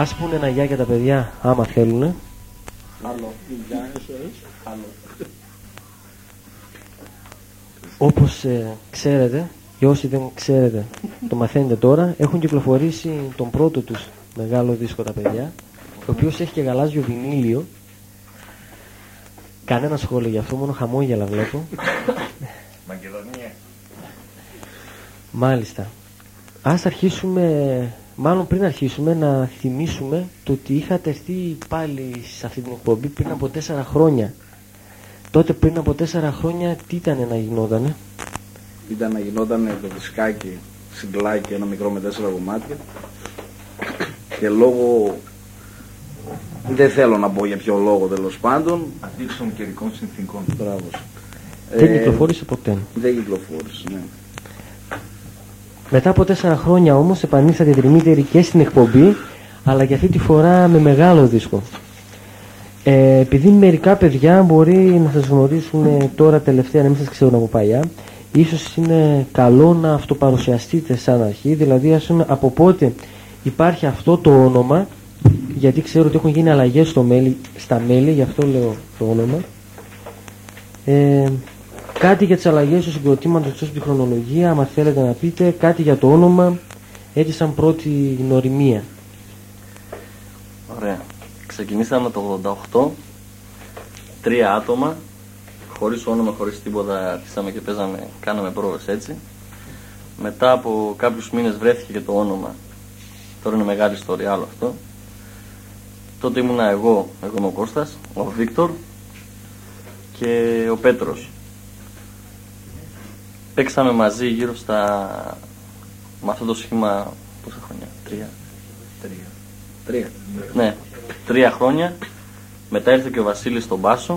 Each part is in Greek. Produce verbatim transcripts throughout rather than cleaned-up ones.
Ας πούνε ένα γεια για τα παιδιά, άμα θέλουνε. Άλλο. Άλλο. Όπως ε, ξέρετε, και όσοι δεν ξέρετε, το μαθαίνετε τώρα, έχουν κυκλοφορήσει τον πρώτο τους μεγάλο δίσκο τα παιδιά, ο οποίος έχει και γαλάζιο βινίλιο. Κανένα σχόλιο γι' αυτό, μόνο χαμόγελα βλέπω. Μακεδονία. Μάλιστα. Ας αρχίσουμε, μάλλον πριν αρχίσουμε, να θυμίσουμε το ότι είχατε έρθει πάλι σε αυτή την εκπομπή πριν από τέσσερα χρόνια. Τότε πριν από τέσσερα χρόνια τι ήταν να γινότανε? Ήταν να γινότανε το δισκάκι, συγκλάκι, ένα μικρό με τέσσερα κομμάτια. Και λόγω, δεν θέλω να πω για ποιο λόγο τέλος πάντων, Αντίξεων καιρικών συνθήκων. Μπράβο. Δεν Ε, κυκλοφόρησε ποτέ. Δεν κυκλοφόρησε, ναι. Μετά από τέσσερα χρόνια όμως επανήλθατε τριμήτεροι και στην εκπομπή, αλλά και αυτή τη φορά με μεγάλο δίσκο. Ε, επειδή μερικά παιδιά μπορεί να σας γνωρίσουν τώρα τελευταία, να μην σας ξέρουν από παλιά, ίσως είναι καλό να αυτοπαρουσιαστείτε σαν αρχή, δηλαδή ας πούμε από πότε υπάρχει αυτό το όνομα, γιατί ξέρω ότι έχουν γίνει αλλαγές στο μέλη, στα μέλη, γι' αυτό λέω το όνομα. Ε, κάτι για τις αλλαγές του συγκροτήματος εκτός από τη χρονολογία, άμα θέλετε να πείτε, κάτι για το όνομα, έτσι σαν πρώτη γνωριμία. Ωραία. Ξεκινήσαμε το ογδόντα οκτώ, τρία άτομα, χωρίς όνομα, χωρίς τίποτα, αρχίσαμε και παίζαμε, κάναμε πρόβες έτσι. Μετά από κάποιους μήνες βρέθηκε και το όνομα, τώρα είναι μεγάλη ιστορία άλλο αυτό. Τότε ήμουνα εγώ, εγώ είμαι ο Κώστας, ο Βίκτορ και ο Πέτρος. Παίξαμε μαζί γύρω στα, με αυτό το σχήμα, πόσα χρόνια, τρία. Τρία. Τρία. Ναι, τρία χρόνια. Μετά ήρθε και ο Βασίλης στον μπάσο.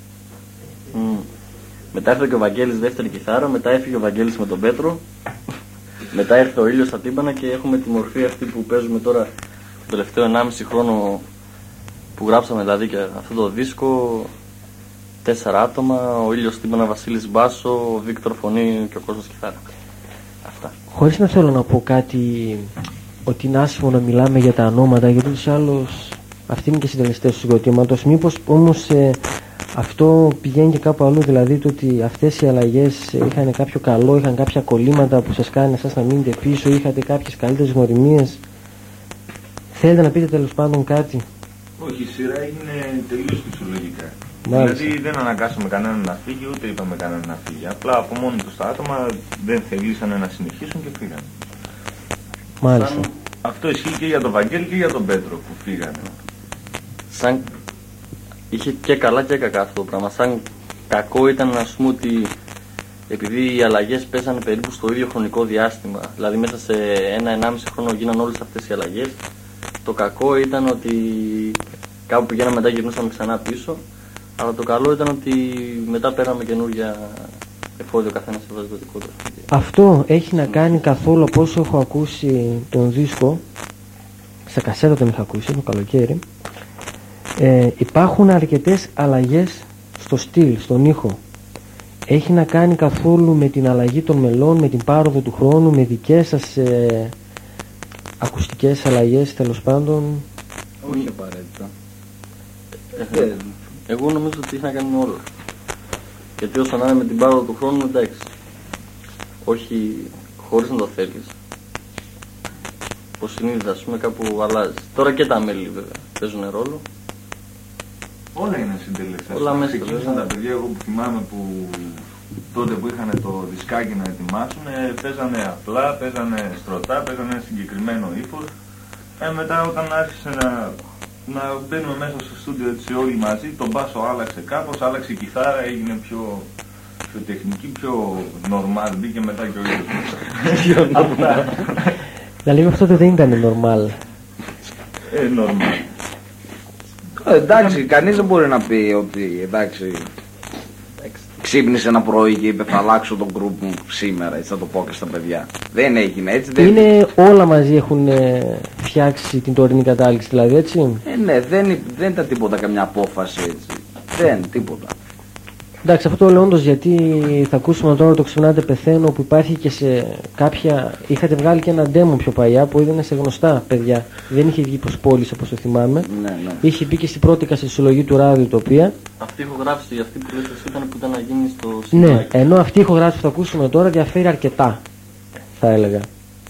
Mm. Μετά ήρθε και ο Βαγγέλης δεύτερη κιθάρα. Μετά έφυγε ο Βαγγέλης με τον Πέτρο. Μετά ήρθε ο Ήλιος στα τύμπανα και έχουμε τη μορφή αυτή που παίζουμε τώρα το τελευταίο ενάμιση χρόνο που γράψαμε, δηλαδή και αυτό το δίσκο. Τέσσερα άτομα, ο Ήλιος τύμπανα, Βασίλης μπάσο, ο Βίκτορ φωνή και ο Κώστας κιθάρα. Αυτά. Χωρίς να θέλω να πω κάτι ότι είναι άσχημο να μιλάμε για τα ονόματα, γιατί ούτως ή άλλως αυτοί είναι και συντελεστές του συγκροτήματος. Μήπως όμως ε, αυτό πηγαίνει και κάπου αλλού, δηλαδή το ότι αυτές οι αλλαγές είχαν κάποιο καλό, είχαν κάποια κολλήματα που σας κάνει εσάς να μείνετε πίσω, είχατε κάποιες καλύτερες γνωριμίες. Θέλετε να πείτε τέλος πάντων κάτι? Όχι, η σειρά έγινε τελείως φυσιολογικά. Μάλιστα. Δηλαδή δεν αναγκάσαμε κανέναν να φύγει, ούτε είπαμε κανέναν να φύγει. Απλά από μόνοι τους τα άτομα δεν θελήσανε να συνεχίσουν και φύγανε. Μάλιστα. Σαν... Αυτό ισχύει και για τον Βαγγέλη και για τον Πέτρο που φύγανε. Σαν... Είχε και καλά και κακά αυτό το πράγμα. Σαν κακό ήταν να πούμε ότι επειδή οι αλλαγές πέσανε περίπου στο ίδιο χρονικό διάστημα, δηλαδή μέσα σε ένα-ενάμιση χρόνο γίνανε όλες αυτές οι αλλαγές. Το κακό ήταν ότι κάπου πηγαίναμε, μετά γυρνούσαμε ξανά πίσω. Αλλά το καλό ήταν ότι μετά πέραμε καινούργια εφόδιο, καθένας έβαζε το δικό του. Αυτό έχει να κάνει καθόλου από όσο έχω ακούσει τον δίσκο, σε κασέτα τον είχα ακούσει το καλοκαίρι, ε, υπάρχουν αρκετές αλλαγές στο στυλ, στον ήχο. Έχει να κάνει καθόλου με την αλλαγή των μελών, με την πάροδο του χρόνου, με δικές σας ε, ακουστικές αλλαγές τέλος πάντων? Όχι απαραίτητα. Ε, ε, εγώ νομίζω ότι έχει να κάνει με όλο. Γιατί όσο να είναι με την πάροδο του χρόνου, εντάξει. Όχι χωρίς να το θέλεις. Πως συνείδητα, ας πούμε, κάπου αλλάζει. Τώρα και τα μέλη βέβαια παίζουν ρόλο. Όλα είναι συντελεστές. Όλα μέσα. Ξεκίνησαν τα παιδιά, εγώ που θυμάμαι που τότε που είχαν το δισκάκι να ετοιμάσουν, παίζανε απλά, παίζανε στρωτά, παίζανε συγκεκριμένο ύφος. Ε, μετά όταν άρχισε να, να μπαίνουμε μέσα στο στούντιο έτσι όλοι μαζί, το μπάσο άλλαξε κάπως, άλλαξε η κιθάρα, έγινε πιο, πιο τεχνική, πιο normal, μπήκε μετά και ο ίδιος. Αυτά. Δηλαδή αυτό δεν ήταν normal. Ε, normal. Ε, εντάξει, κανείς δεν μπορεί να πει ότι εντάξει, ξύπνησε ένα πρωί και είπε θα αλλάξω τον group μου σήμερα, έτσι θα το πω και στα παιδιά. Δεν έγινε έτσι. Δεν... Είναι όλα μαζί έχουν ε, φτιάξει την τωρινή κατάληξη, δηλαδή έτσι. Ε, ναι, δεν, δεν ήταν τίποτα καμιά απόφαση έτσι. Δεν, τίποτα. Εντάξει, αυτό το λέω όντως γιατί θα ακούσουμε τώρα το Ξυπνάτε Πεθαίνω που υπάρχει και σε κάποια. Είχατε βγάλει και ένα demo πιο παλιά που έδινε σε γνωστά παιδιά. Δεν είχε βγει προς πόλεις όπως το θυμάμαι. Ναι, ναι. Είχε μπει και στην πρώτη κασετισολογή του Ραδιοτοπία. Αυτή η ηχογράφηση, αυτή που λες εσύ ήταν που ήταν να γίνει στο Ναι, Σιμάκι. ενώ αυτή η ηχογράφηση που θα ακούσουμε τώρα διαφέρει αρκετά, θα έλεγα.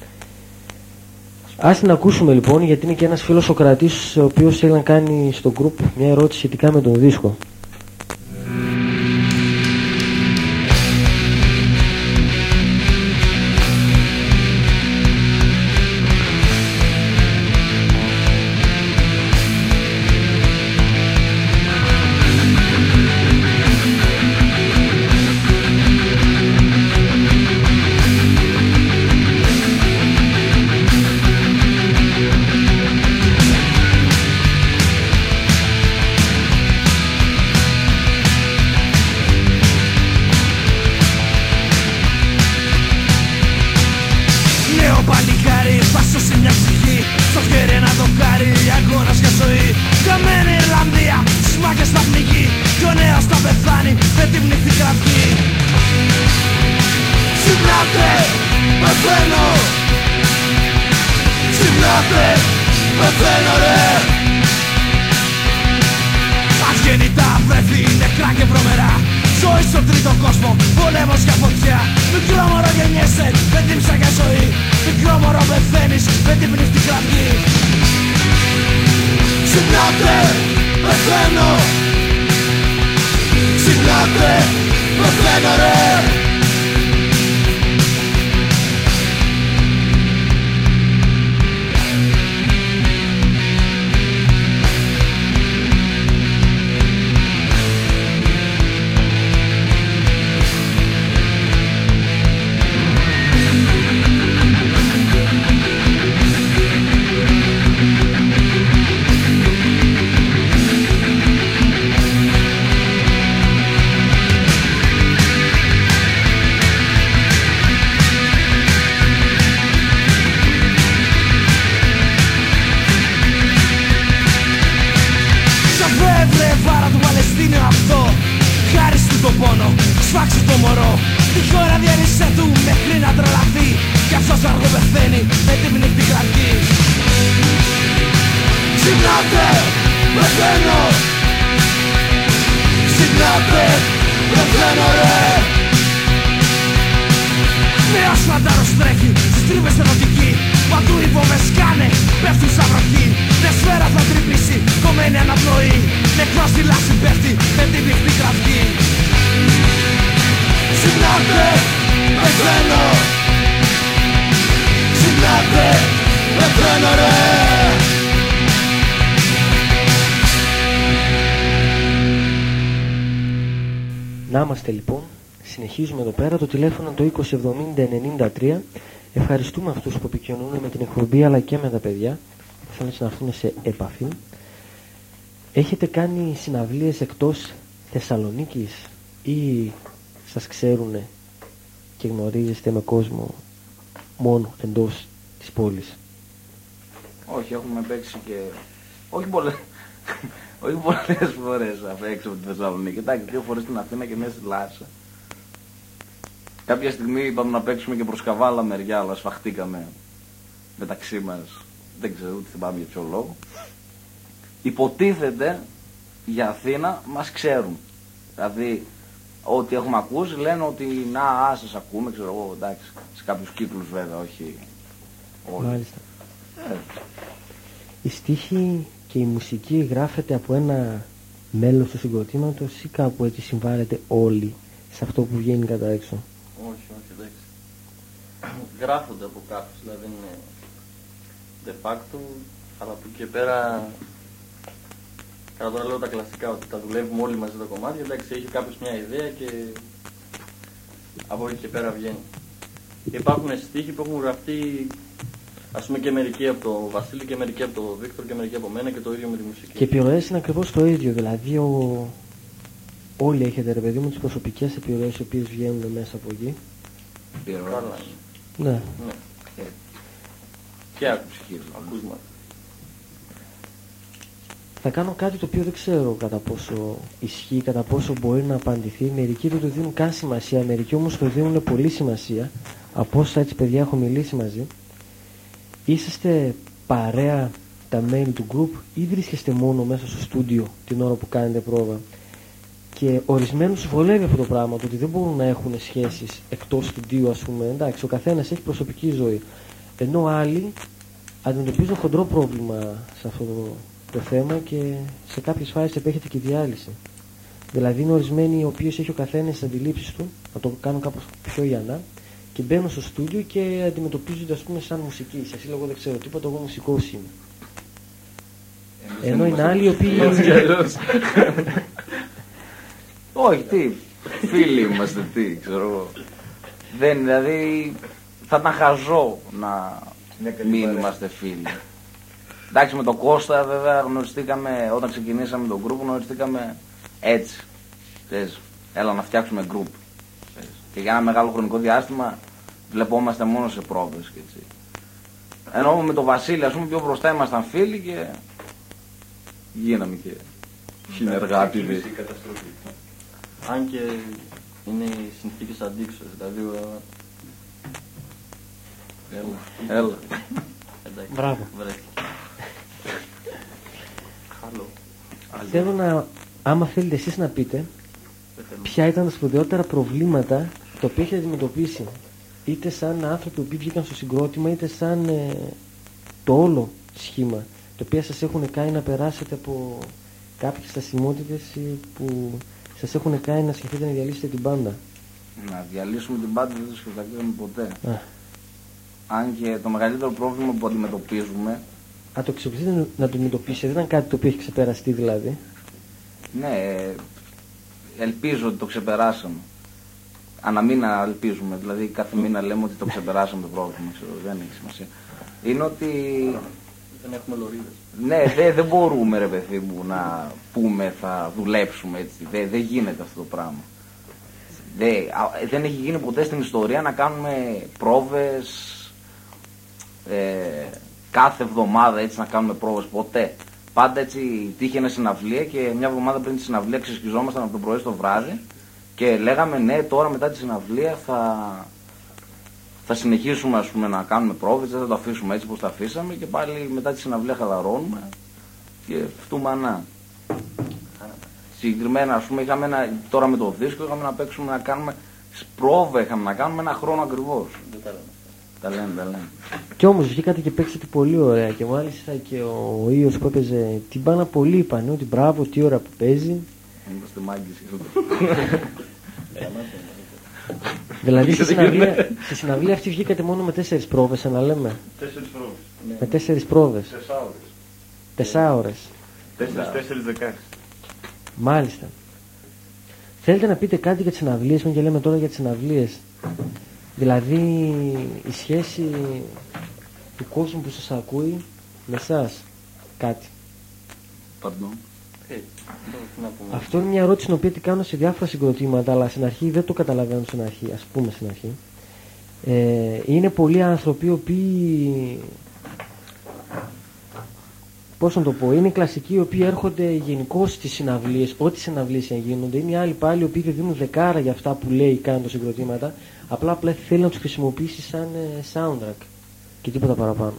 Ας την ακούσουμε λοιπόν, γιατί είναι και ένας φίλος Σοκρατής ο οποίος θέλει να κάνει στο group μια ερώτηση σχετικά με τον δίσκο. Να είμαστε λοιπόν, συνεχίζουμε εδώ πέρα, το τηλέφωνο το είκοσι εβδομήντα ενενήντα τρία. Ευχαριστούμε αυτούς που επικοινωνούν με την εκπομπή αλλά και με τα παιδιά που θέλουν να έρθουν σε επαφή. Έχετε κάνει συναυλίες εκτός Θεσσαλονίκης ή σας ξέρουν και γνωρίζεστε με κόσμο μόνο εντός της πόλης? Όχι, έχουμε παίξει και... όχι πολλές... όχι πολλές φορές απ' έξω από τη Θεσσαλονίκη. Εντάξει, δύο φορές στην Αθήνα και μέσα στη Λάρισα. Κάποια στιγμή είπαμε να παίξουμε και προς Καβάλα μεριά, αλλά σφαχτήκαμε μεταξύ μας. Δεν ξέρω, ούτε θυμάμαι για ποιο λόγο. Υποτίθεται για Αθήνα μας ξέρουν. Δηλαδή, ό,τι έχουμε ακούσει λένε ότι να, α, σας ακούμε, ξέρω εγώ, εντάξει. Σε κάποιους κύκλους βέβαια, όχι όλοι. Μάλιστα. Ε. Η στίχη και η μουσική γράφεται από ένα μέλος του συγκροτήματος ή κάπου έτσι συμβάλλετε όλοι σε αυτό που βγαίνει κατά έξω? Όχι, όχι, εντάξει. Γράφονται από κάποιους, δηλαδή είναι de facto, αλλά από εκεί και πέρα, καλά τώρα λέω τα κλασικά, ότι τα δουλεύουμε όλοι μαζί τα κομμάτια, εντάξει, έχει κάποιος μια ιδέα και από εκεί και πέρα βγαίνει. Και υπάρχουν στίχοι που έχουν γραφτεί, ας πούμε, και μερικοί από τον Βασίλη και μερικοί από τον Βίκτορ και μερικοί από μένα και το ίδιο με τη μουσική. Και επιρροές είναι ακριβώς το ίδιο, δηλαδή ο... όλοι έχετε ρε παιδί μου τις προσωπικές επιρροές οι οποίες βγαίνουν μέσα από εκεί. Επιρροές. Ναι. Ναι. Και, και άκουση, ακούσματα. θα κάνω κάτι το οποίο δεν ξέρω κατά πόσο ισχύει, κατά πόσο μπορεί να απαντηθεί. Μερικοί δεν το δίνουν καν σημασία, μερικοί όμως το δίνουν πολύ σημασία. Από όσα έτσι παιδιά έχω μιλήσει μαζί. Είσαστε παρέα τα μέλη του group ή βρίσκεστε μόνο μέσα στο στούντιο την ώρα που κάνετε πρόβα? Και ορισμένους βολεύει αυτό το πράγμα, το ότι δεν μπορούν να έχουν σχέσεις εκτός στούντιου, ας πούμε. Εντάξει, ο καθένας έχει προσωπική ζωή. Ενώ άλλοι αντιμετωπίζουν χοντρό πρόβλημα σε αυτό το, το θέμα και σε κάποιες φάσεις επέχεται και διάλυση. Δηλαδή είναι ορισμένοι οι οποίοι έχει ο καθένας τις αντιλήψεις του, να το κάνουν κάπως πιο ιανά, και μπαίνουν στο στούντιο και αντιμετωπίζονται, ας πούμε, σαν μουσική. Εσύ λέγω δεν ξέρω τίποτα, εγώ μουσικός είμαι. Ενώ είναι άλλοι οι οποίοι... Όχι, τι, φίλοι είμαστε, τι, ξέρω εγώ. Δεν, δηλαδή, θα ήταν χαζό να μην είμαστε φίλοι. Εντάξει, με τον Κώστα βέβαια γνωριστήκαμε, όταν ξεκινήσαμε τον group, γνωριστήκαμε έτσι. Θες, έλα να φτιάξουμε group. Θες. Και για ένα μεγάλο χρονικό διάστημα βλεπόμαστε μόνο σε πρόβες και έτσι. Ενώ με τον Βασίλη, ας πούμε, πιο μπροστά ήμασταν φίλοι και γίναμε και συνεργάτες. Αν και είναι οι συνθήκες αντίξωες, δηλαδή... Έλα, έλα. Εντάξει, μπράβο. βρέθηκε. Χαλό. Θέλω να, άμα θέλετε εσείς να πείτε, ποια ήταν τα σπουδαιότερα προβλήματα τα οποία έχετε αντιμετωπίσει, είτε σαν άνθρωποι που βγήκαν στο συγκρότημα, είτε σαν ε, το όλο σχήμα, το οποίο σας έχουν κάνει να περάσετε από κάποιες στασιμότητες που σας έχουν κάνει να σκεφτείτε να διαλύσετε την μπάντα? Να διαλύσουμε την μπάντα δεν το σκεφτήκαμε ποτέ. Α. Αν και το μεγαλύτερο πρόβλημα που αντιμετωπίζουμε... Α, το ξεπλήσετε να το αντιμετωπίσετε, δεν ήταν κάτι το οποίο έχει ξεπεραστεί δηλαδή? Ναι, ελπίζω ότι το ξεπεράσαμε. Αναμήνα ελπίζουμε, δηλαδή κάθε μήνα λέμε ότι το ξεπεράσαμε το πρόβλημα, ξέρω, δεν έχει σημασία. Είναι ότι... Δεν έχουμε λωρίδες. Ναι, δεν δε μπορούμε ρε παιδί μου να πούμε θα δουλέψουμε έτσι, δεν δε γίνεται αυτό το πράγμα. Δε, δεν έχει γίνει ποτέ στην ιστορία να κάνουμε πρόβες ε, κάθε εβδομάδα, έτσι να κάνουμε πρόβες, ποτέ. Πάντα έτσι τύχαινε συναυλία και μια εβδομάδα πριν τη συναυλία ξεσκιζόμασταν από το πρωί στο βράδυ και λέγαμε ναι, τώρα μετά τη συναυλία θα, θα συνεχίσουμε, ας πούμε, να κάνουμε πρόβες, δεν θα το αφήσουμε έτσι όπως το αφήσαμε και πάλι μετά τη συναυλία χαλαρώνουμε και φτούμανά. Συγκεκριμένα, ας πούμε, είχαμε ένα, τώρα με το δίσκο είχαμε να παίξουμε να κάνουμε πρόβα, είχαμε να κάνουμε ένα χρόνο ακριβώς. Δεν τα λέμε. Τα λένε, τα λένε. Κι όμως βγήκατε και παίξατε πολύ ωραία και μάλιστα και ο Ίος που έπαιζε την μπάνα πολύ είπανε ότι μπράβο, τι ώρα που παίζει. Είμαστε μάγκες. Δηλαδή στη συναυλία, στη συναυλία αυτή βγήκατε μόνο με τέσσερις πρόβες, να λέμε. Τέσσερις πρόβες. Με τέσσερις πρόβες. Τεσσάωρες. Τεσσάωρες. Τέσσερις, τέσσερις, δεκάξι. Μάλιστα. Θέλετε να πείτε κάτι για τις συναυλίες, και λέμε τώρα για τις συναυλίες? Δηλαδή η σχέση του κόσμου που σας ακούει με εσάς, κάτι. Pardon. Ε, τι να πούμε. Αυτό είναι μια ερώτηση την οποία την κάνω σε διάφορα συγκροτήματα, αλλά στην αρχή δεν το καταλαβαίνω στην αρχή, ας πούμε στην αρχή. Ε, είναι πολλοί άνθρωποι οι οποίοι, πώς να το πω, είναι οι κλασικοί οι οποίοι έρχονται γενικώς στις συναυλίες, ό,τι συναυλίες γίνονται. Είναι οι άλλοι πάλι οι οποίοι δεν δίνουν δεκάρα για αυτά που λέει ή κάνουν τα συγκροτήματα, απλά απλά θέλει να τους χρησιμοποιήσει σαν ε, soundtrack και τίποτα παραπάνω.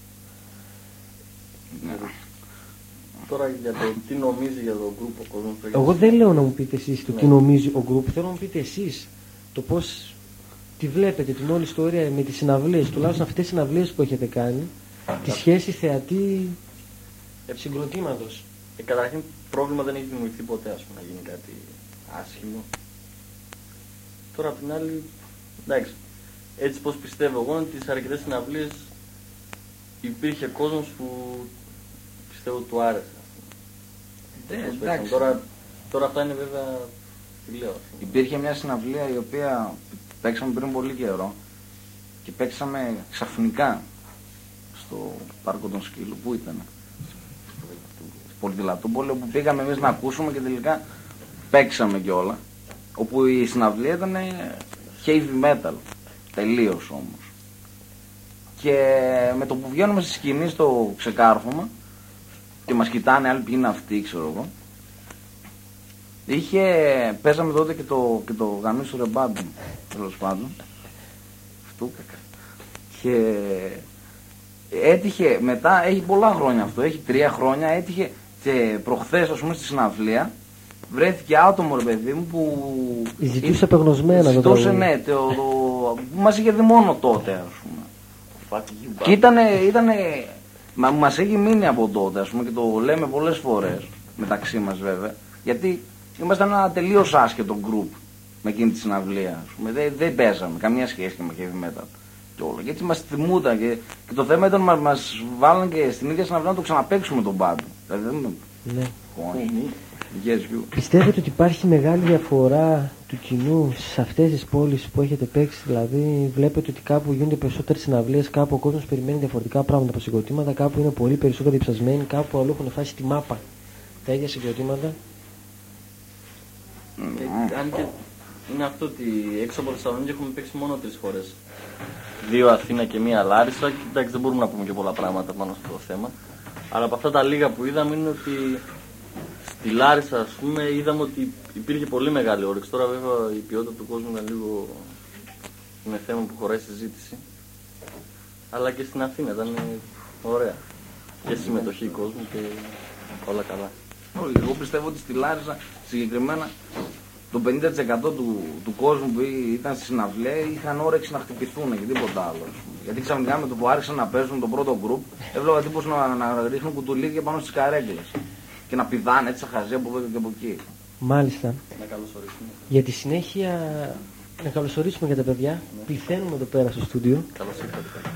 Ναι. Τώρα για το τι νομίζει για το group ο κόσμος. Εγώ δεν λέω να μου πείτε εσείς το Ναι. τι νομίζει ο group, θέλω να μου πείτε εσείς το πώς τη βλέπετε την όλη ιστορία με τις συναυλίες, τουλάχιστον αυτές τις συναυλίες που έχετε κάνει, τη σχέση θεατή συγκροτήματος. Ε, καταρχήν πρόβλημα δεν έχει δημιουργηθεί ποτέ, ας πούμε, να γίνει κάτι άσχημο. Τώρα απ' την άλλη, εντάξει, έτσι πως πιστεύω εγώ, ότι στις αρκετές συναυλίες υπήρχε κόσμος που πιστεύω του άρεσε. Ε, Πώς εντάξει. παίξαν. Τώρα, τώρα αυτά είναι βέβαια, τι λέω. Υπήρχε μια συναυλία η οποία παίξαμε πριν πολύ καιρό και παίξαμε ξαφνικά στο πάρκο των Σκύλου. Πού ήταν? Πολυδηλατούπολη, όπου πήγαμε εμείς να ακούσουμε και τελικά παίξαμε κιόλα. Όπου η συναυλία ήταν heavy metal, τελείως όμως. Και με το που βγαίνουμε στη σκηνή στο ξεκάρφωμα, και μας κοιτάνε άλλοι ποιοι είναι αυτοί, ξέρω εγώ. Είχε, παίζαμε τότε και το, και το γαμίσου ρεμπάντου, τέλος πάντων. Αυτό και έτυχε μετά, έχει πολλά χρόνια αυτό, έχει τρία χρόνια, έτυχε και προχθές, ας πούμε, στη συναυλία βρέθηκε άτομο, ρε παιδί μου, που ζητούσε απεγνωσμένα το τραγούδι. Ναι, το, το, που μας είχε δει μόνο τότε, ας πούμε. Και ήτανε, ήτανε, μα, μας έχει μείνει από τότε, ας πούμε, και το λέμε πολλές φορές, μεταξύ μας βέβαια, γιατί ήμασταν ένα τελείως άσχετο group με εκείνη τη συναυλία, ας πούμε. Δεν, δεν παίζαμε καμία σχέση και με heavy metal και όλα. Και έτσι μας θυμούταν και, και το θέμα ήταν μας, μας βάλαν και στην ίδια συναυλία να το ξαναπαίξουμε τον πάντο. Δηλαδή, ναι. Yes, you. Πιστεύετε ότι υπάρχει μεγάλη διαφορά του κοινού σε αυτές τις πόλεις που έχετε παίξει? Δηλαδή, βλέπετε ότι κάπου γίνονται περισσότερες συναυλίες, κάπου ο κόσμος περιμένει διαφορετικά πράγματα από συγκροτήματα, κάπου είναι πολύ περισσότερο διψασμένοι, κάπου αλλού έχουν φάσει τη μάπα τα ίδια συγκροτήματα. Mm. Ε, αν και είναι αυτό ότι έξω από Θεσσαλονίκη έχουμε παίξει μόνο τρεις φορές. Δύο Αθήνα και μία Λάρισα. Και εντάξει, δεν μπορούμε να πούμε και πολλά πράγματα πάνω στο το θέμα. Αλλά από αυτά τα λίγα που είδαμε είναι ότι στη Λάρισα, ας πούμε, είδαμε ότι υπήρχε πολύ μεγάλη όρεξη. Τώρα βέβαια η ποιότητα του κόσμου είναι λίγο, είναι θέμα που χωράει συζήτηση. Αλλά και στην Αθήνα ήταν ωραία. Και συμμετοχή κόσμου και όλα καλά. Εγώ πιστεύω ότι στη Λάρισα συγκεκριμένα το πενήντα τοις εκατό του, του κόσμου που ήταν στη συναυλία είχαν όρεξη να χτυπηθούν και τίποτα άλλο. Γιατί ξαφνικά με το που άρχισαν να παίζουν το πρώτο γκρουπ, έβλεπα τύπους να, να ρίχνουν κουτουλίδια πάνω στις καρέκλες και να πηδάνε έτσι σαν χαζέ από εδώ και από εκεί. Μάλιστα. Να καλωσορίσουμε. Για τη συνέχεια, να καλωσορίσουμε για τα παιδιά. Ναι. Πληθαίνουμε εδώ πέρα στο στούντιο. Καλώς ήρθατε.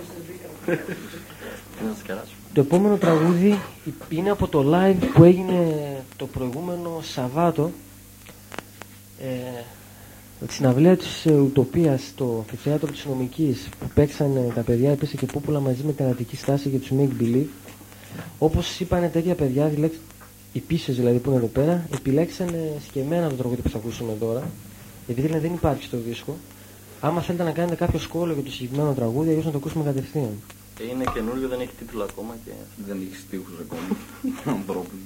Το επόμενο τραγούδι είναι από το live που έγινε το προηγούμενο Σαββάτο, ε, τη συναυλία της Ουτοπίας στο αμφιθέατρο της Νομικής, που παίξαν τα παιδιά, έπεσε και Πούπουλα μαζί με την Αττική Στάση και τους Make Believe. Όπως είπανε τέτοια παιδιά, οι πίσες δηλαδή που είναι εδώ πέρα, επιλέξανε σκεμμένα το τραγούδι που θα ακούσουμε τώρα, επειδή δηλαδή δεν υπάρχει στο δίσκο. Άμα θέλετε να κάνετε κάποιο σχόλιο για το συγκεκριμένο τραγούδι, αλλιώς να το ακούσουμε κατευθείαν. Είναι καινούριο, δεν έχει τίτλο ακόμα και δεν έχει στίχους ακόμα. Πρόβλημα.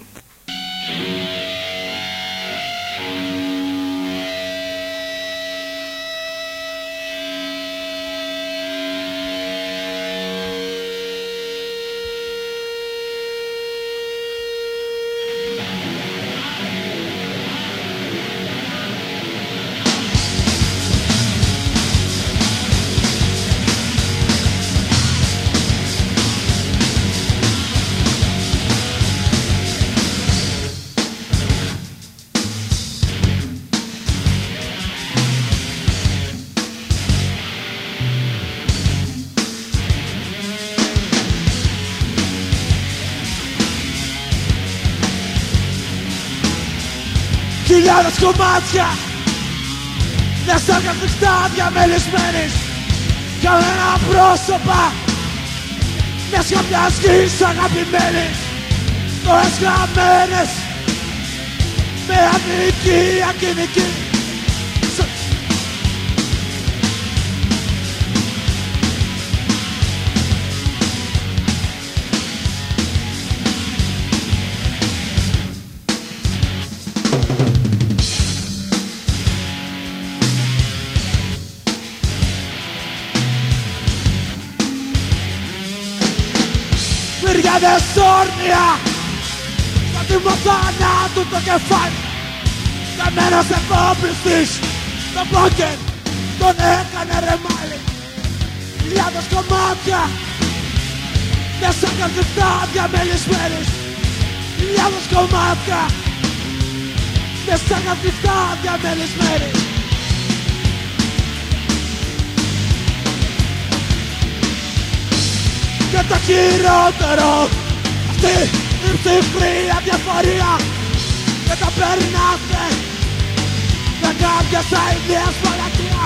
Χιλιάδες κομμάτια μέσα καθιστά διαμελισμένης κανένα πρόσωπα μιας κάποιας γης αγαπημένης τώρα γραμμένες με αδικία κοινική. Μυριάδες όρνια σαν τη μοθάνα του το κεφάλι καμένος εφόπλιστης το πόκερ τον έκανε ρεμάλι. Χιλιάδες κομμάτια μέσα καθιστά διαμελισμένης. Χιλιάδες κομμάτια μέσα καθιστά διαμελισμένης. Και το χειρότερο αυτή η ψυχρή αδιαφορία και τα περνάτε με κάποιες αηδίες παλατριά.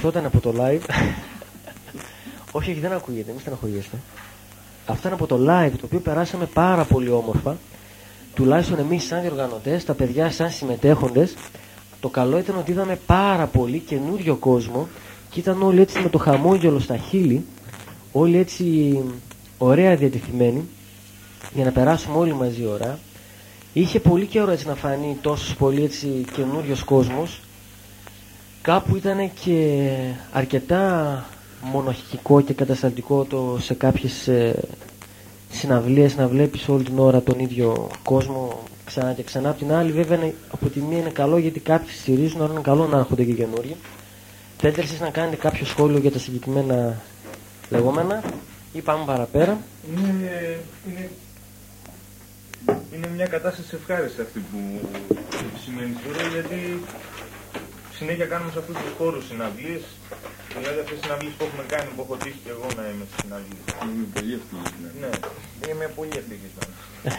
ήταν από το live. Όχι, όχι, δεν ακούγεται, μην στεναχωριέστε. Αυτό είναι από το live, το οποίο περάσαμε πάρα πολύ όμορφα. Τουλάχιστον εμείς σαν διοργανωτές, τα παιδιά σαν συμμετέχοντες. Το καλό ήταν ότι είδαμε πάρα πολύ καινούριο κόσμο και ήταν όλοι έτσι με το χαμόγελο στα χείλη, όλοι έτσι ωραία διατεθειμένοι για να περάσουμε όλοι μαζί ώρα. Είχε πολύ καιρό έτσι να φανεί τόσο πολύ έτσι καινούριος κόσμος. Κάπου ήταν και αρκετά μονοχικό και κατασταλτικό το σε κάποιες ε, συναυλίες να βλέπεις όλη την ώρα τον ίδιο κόσμο ξανά και ξανά. Από την άλλη βέβαια είναι, από τη μία είναι καλό γιατί κάποιοι στηρίζουν, αλλά είναι καλό να έρχονται και καινούργοι. Θέλετε εσείς να κάνετε κάποιο σχόλιο για τα συγκεκριμένα λεγόμενα ή πάμε παραπέρα? Είναι, είναι, είναι μια κατάσταση ευχάριστη αυτή που σημαίνει τώρα, γιατί συνέχεια κάνουμε σε αυτούς τους χώρους συναυλίες. Δηλαδή αυτές τις συναυλίες που έχουμε κάνει, που έχω τύχει και εγώ να είμαι στις συναυλίες. Είναι πολύ ευτυχής. Ναι, είμαι πολύ ευτυχής πάνω.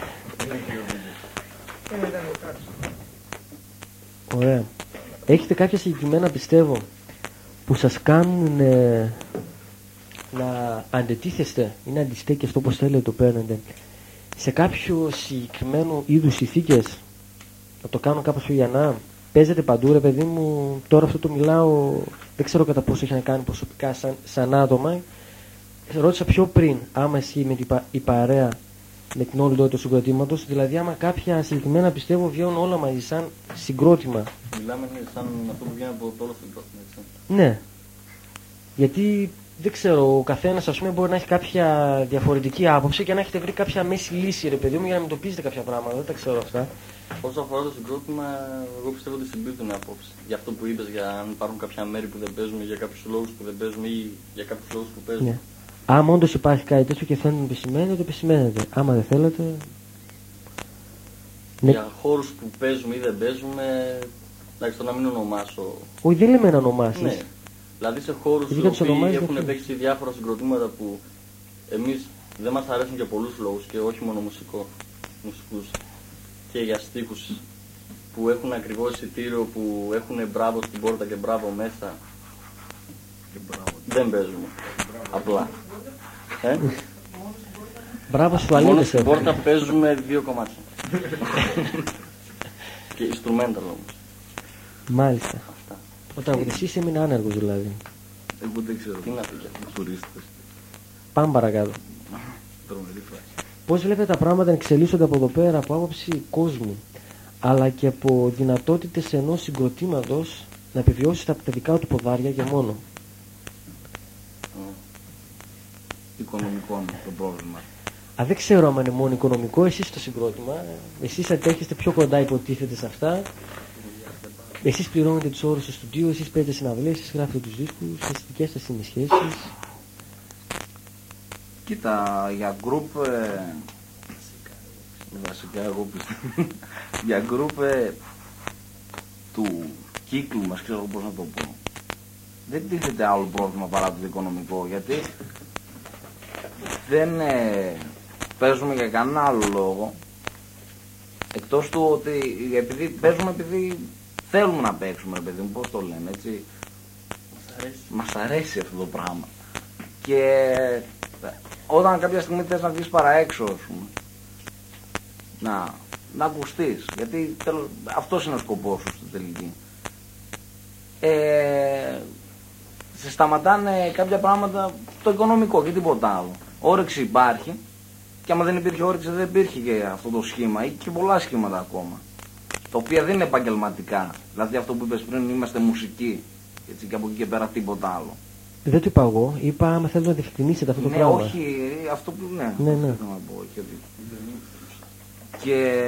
Είναι ήταν ευχάριστο. Ωραία. Έχετε κάποια συγκεκριμένα, πιστεύω, που σας κάνουν ε, να αντετίθεστε ή να αντιστέκεστε, όπως θέλετε το παίρνετε, σε κάποιο συγκεκριμένο είδους ηθίκες, να το κάνω κάπως πιο γιανά? Παίζετε παντού, ρε παιδί μου, τώρα αυτό το μιλάω, δεν ξέρω κατά πόσο έχει να κάνει προσωπικά σαν, σαν άτομα. Ρώτησα πιο πριν, άμα ισχύει με την πα, η παρέα με την όλη του συγκροτήματος, δηλαδή άμα κάποια συγκεκριμένα πιστεύω βιώνουν όλα μαζί σαν συγκρότημα. Μιλάμε σαν αυτό που βγαίνει από το όλο συγκρότημα, έτσι. Ναι. Γιατί δεν ξέρω, ο καθένας ας πούμε μπορεί να έχει κάποια διαφορετική άποψη και να έχετε βρει κάποια μέση λύση, ρε παιδί μου, για να μην το πείσετε κάποια πράγματα, δεν τα ξέρω αυτά. Όσο αφορά το συγκρότημα, εγώ πιστεύω ότι συμπίπτουν απόψεις. Για αυτό που είπες, για αν υπάρχουν κάποια μέρη που δεν παίζουμε, για κάποιους λόγους που δεν παίζουμε ή για κάποιους λόγους που παίζουμε. Ναι. Άμα όντως υπάρχει κάτι τέτοιο και θέλετε να επισημαίνετε, το επισημαίνετε. Άμα δεν θέλετε. Ναι. Για χώρους που παίζουμε ή δεν παίζουμε, εντάξει, το να μην ονομάσω. Όχι, δεν λέμε να ονομάσεις. Ναι. Δηλαδή σε χώρους που έχουν παίξει διάφορα συγκροτήματα που εμείς δεν μας αρέσουν για πολλούς λόγους και όχι μόνο μουσικό, μουσικούς. Και για στίχους που έχουν ακριβώς εισιτήριο, που έχουν μπράβο στην πόρτα και μπράβο μέσα. Και μπράβο. Δεν παίζουμε. Απλά. Ε? Μπράβο σου, αλήθεια. Μόνο στην πόρτα παίζουμε δύο κομμάτια. Και instrumental όμως. Μάλιστα. Αυτά. Ο τραγουδιστής έμεινε άνεργος δηλαδή. Εγώ δεν ξέρω. Τι να πει για αυτό. Τουρίστες. Πάμε παρακάτω. Τρομερή φράση. Πώς βλέπετε τα πράγματα να εξελίσσονται από εδώ πέρα από άποψη κόσμου, αλλά και από δυνατότητες ενός συγκροτήματος να επιβιώσει τα δικά του ποδάρια και μόνο? Οικονομικό είναι το πρόβλημα. Α, δεν ξέρω αν είναι μόνο οικονομικό, εσείς το συγκρότημα, εσείς αντέχεστε πιο κοντά υποτίθεται σε αυτά. Εσείς πληρώνετε τους όρους στο στούντιο, εσείς παίρνετε συναυλίες, εσείς γράφετε τους δίσκους, εσείς δικές σας είναι σχέσεις. Κοίτα, για γκρουπ, ε, βασικά εγώ πιστεύω, για γκρουπ ε, του κύκλου μας, ξέρω πώς να το πω, δεν τίθεται άλλο πρόβλημα παρά το οικονομικό, γιατί δεν ε, παίζουμε για κανένα άλλο λόγο, εκτός του ότι επειδή, παίζουμε επειδή θέλουμε να παίξουμε, ρε παιδί μου, πώς το λένε, έτσι, μας αρέσει, μας αρέσει αυτό το πράγμα. Και όταν κάποια στιγμή θες να βγεις παρά έξω, ας πούμε, να, να ακουστείς, γιατί τέλος, αυτός είναι ο σκοπός σου στην τελική. Ε, σε σταματάνε κάποια πράγματα, το οικονομικό και τίποτα άλλο. Όρεξη υπάρχει και άμα δεν υπήρχε όρεξη δεν υπήρχε και αυτό το σχήμα ή και πολλά σχήματα ακόμα, τα οποία δεν είναι επαγγελματικά. Δηλαδή αυτό που είπες πριν, είμαστε μουσικοί, έτσι, και από εκεί και πέρα τίποτα άλλο. Δεν το είπα εγώ, είπα άμα θέλετε να διευκρινίσετε αυτό το ναι, πράγμα. Όχι, αυτό που ναι, ναι, ναι. Να πω, και, και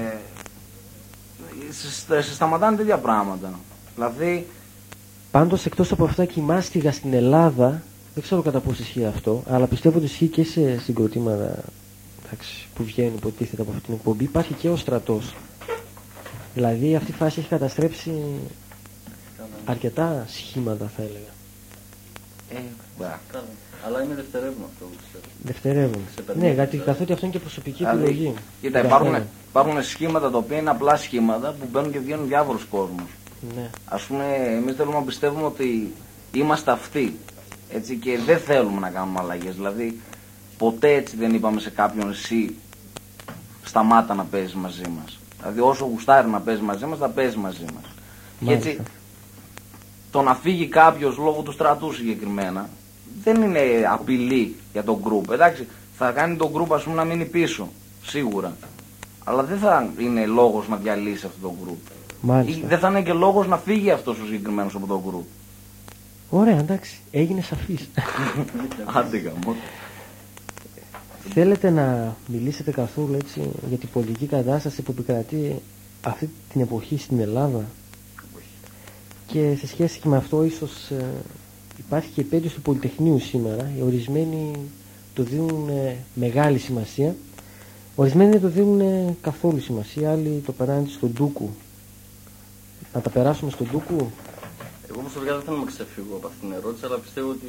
σε, σε σταματάνε τέτοια πράγματα. Δηλαδή, πάντως εκτός από αυτά και η μάστιγα στην Ελλάδα, δεν ξέρω κατά πόσο ισχύει αυτό, αλλά πιστεύω ότι ισχύει και σε συγκροτήματα, εντάξει, που βγαίνουν υποτίθεται από αυτή την εκπομπή, υπάρχει και ο στρατός. Δηλαδή αυτή η φάση έχει καταστρέψει αρκετά σχήματα, θα έλεγα. Ε, Καλά. Αλλά είναι δευτερεύον αυτό. Δευτερεύον. Ναι, γιατί καθότι αυτό είναι και προσωπική δηλαδή, επιλογή. Κοίτα, υπάρχουν, υπάρχουν σχήματα τα οποία είναι απλά σχήματα που μπαίνουν και βγαίνουν διάφορους κόσμους. Ναι. Ας πούμε, εμείς θέλουμε να πιστεύουμε ότι είμαστε αυτοί. Έτσι, και δεν θέλουμε να κάνουμε αλλαγές. Δηλαδή, ποτέ έτσι δεν είπαμε σε κάποιον εσύ σταμάτα να παίζει μαζί μας. Δηλαδή, όσο γουστάρει να παίζει μαζί μας, θα παίζει μαζί μας. Και έτσι, το να φύγει κάποιος λόγω του στρατού συγκεκριμένα, δεν είναι απειλή για τον group. Εντάξει, θα κάνει τον group, ας πούμε, να μείνει πίσω, σίγουρα. Αλλά δεν θα είναι λόγος να διαλύσει αυτό το group. Μάλιστα. Ή δεν θα είναι και λόγος να φύγει αυτός ο συγκεκριμένος από το group. Ωραία, εντάξει, έγινε σαφής. Άντε γαμώ. Θέλετε να μιλήσετε καθόλου έτσι για την πολιτική κατάσταση που επικρατεί αυτή την εποχή στην Ελλάδα? Και σε σχέση και με αυτό ίσως ε, υπάρχει και επέτειος του Πολυτεχνείου σήμερα. Οι ορισμένοι το δίνουν ε, μεγάλη σημασία, ορισμένοι δεν το δίνουν ε, καθόλου σημασία, άλλοι το περάνε στον ντούκου. Να τα περάσουμε στον ντούκου. Εγώ προσωπικά δεν θέλω να ξεφύγω από αυτήν την ερώτηση, αλλά πιστεύω ότι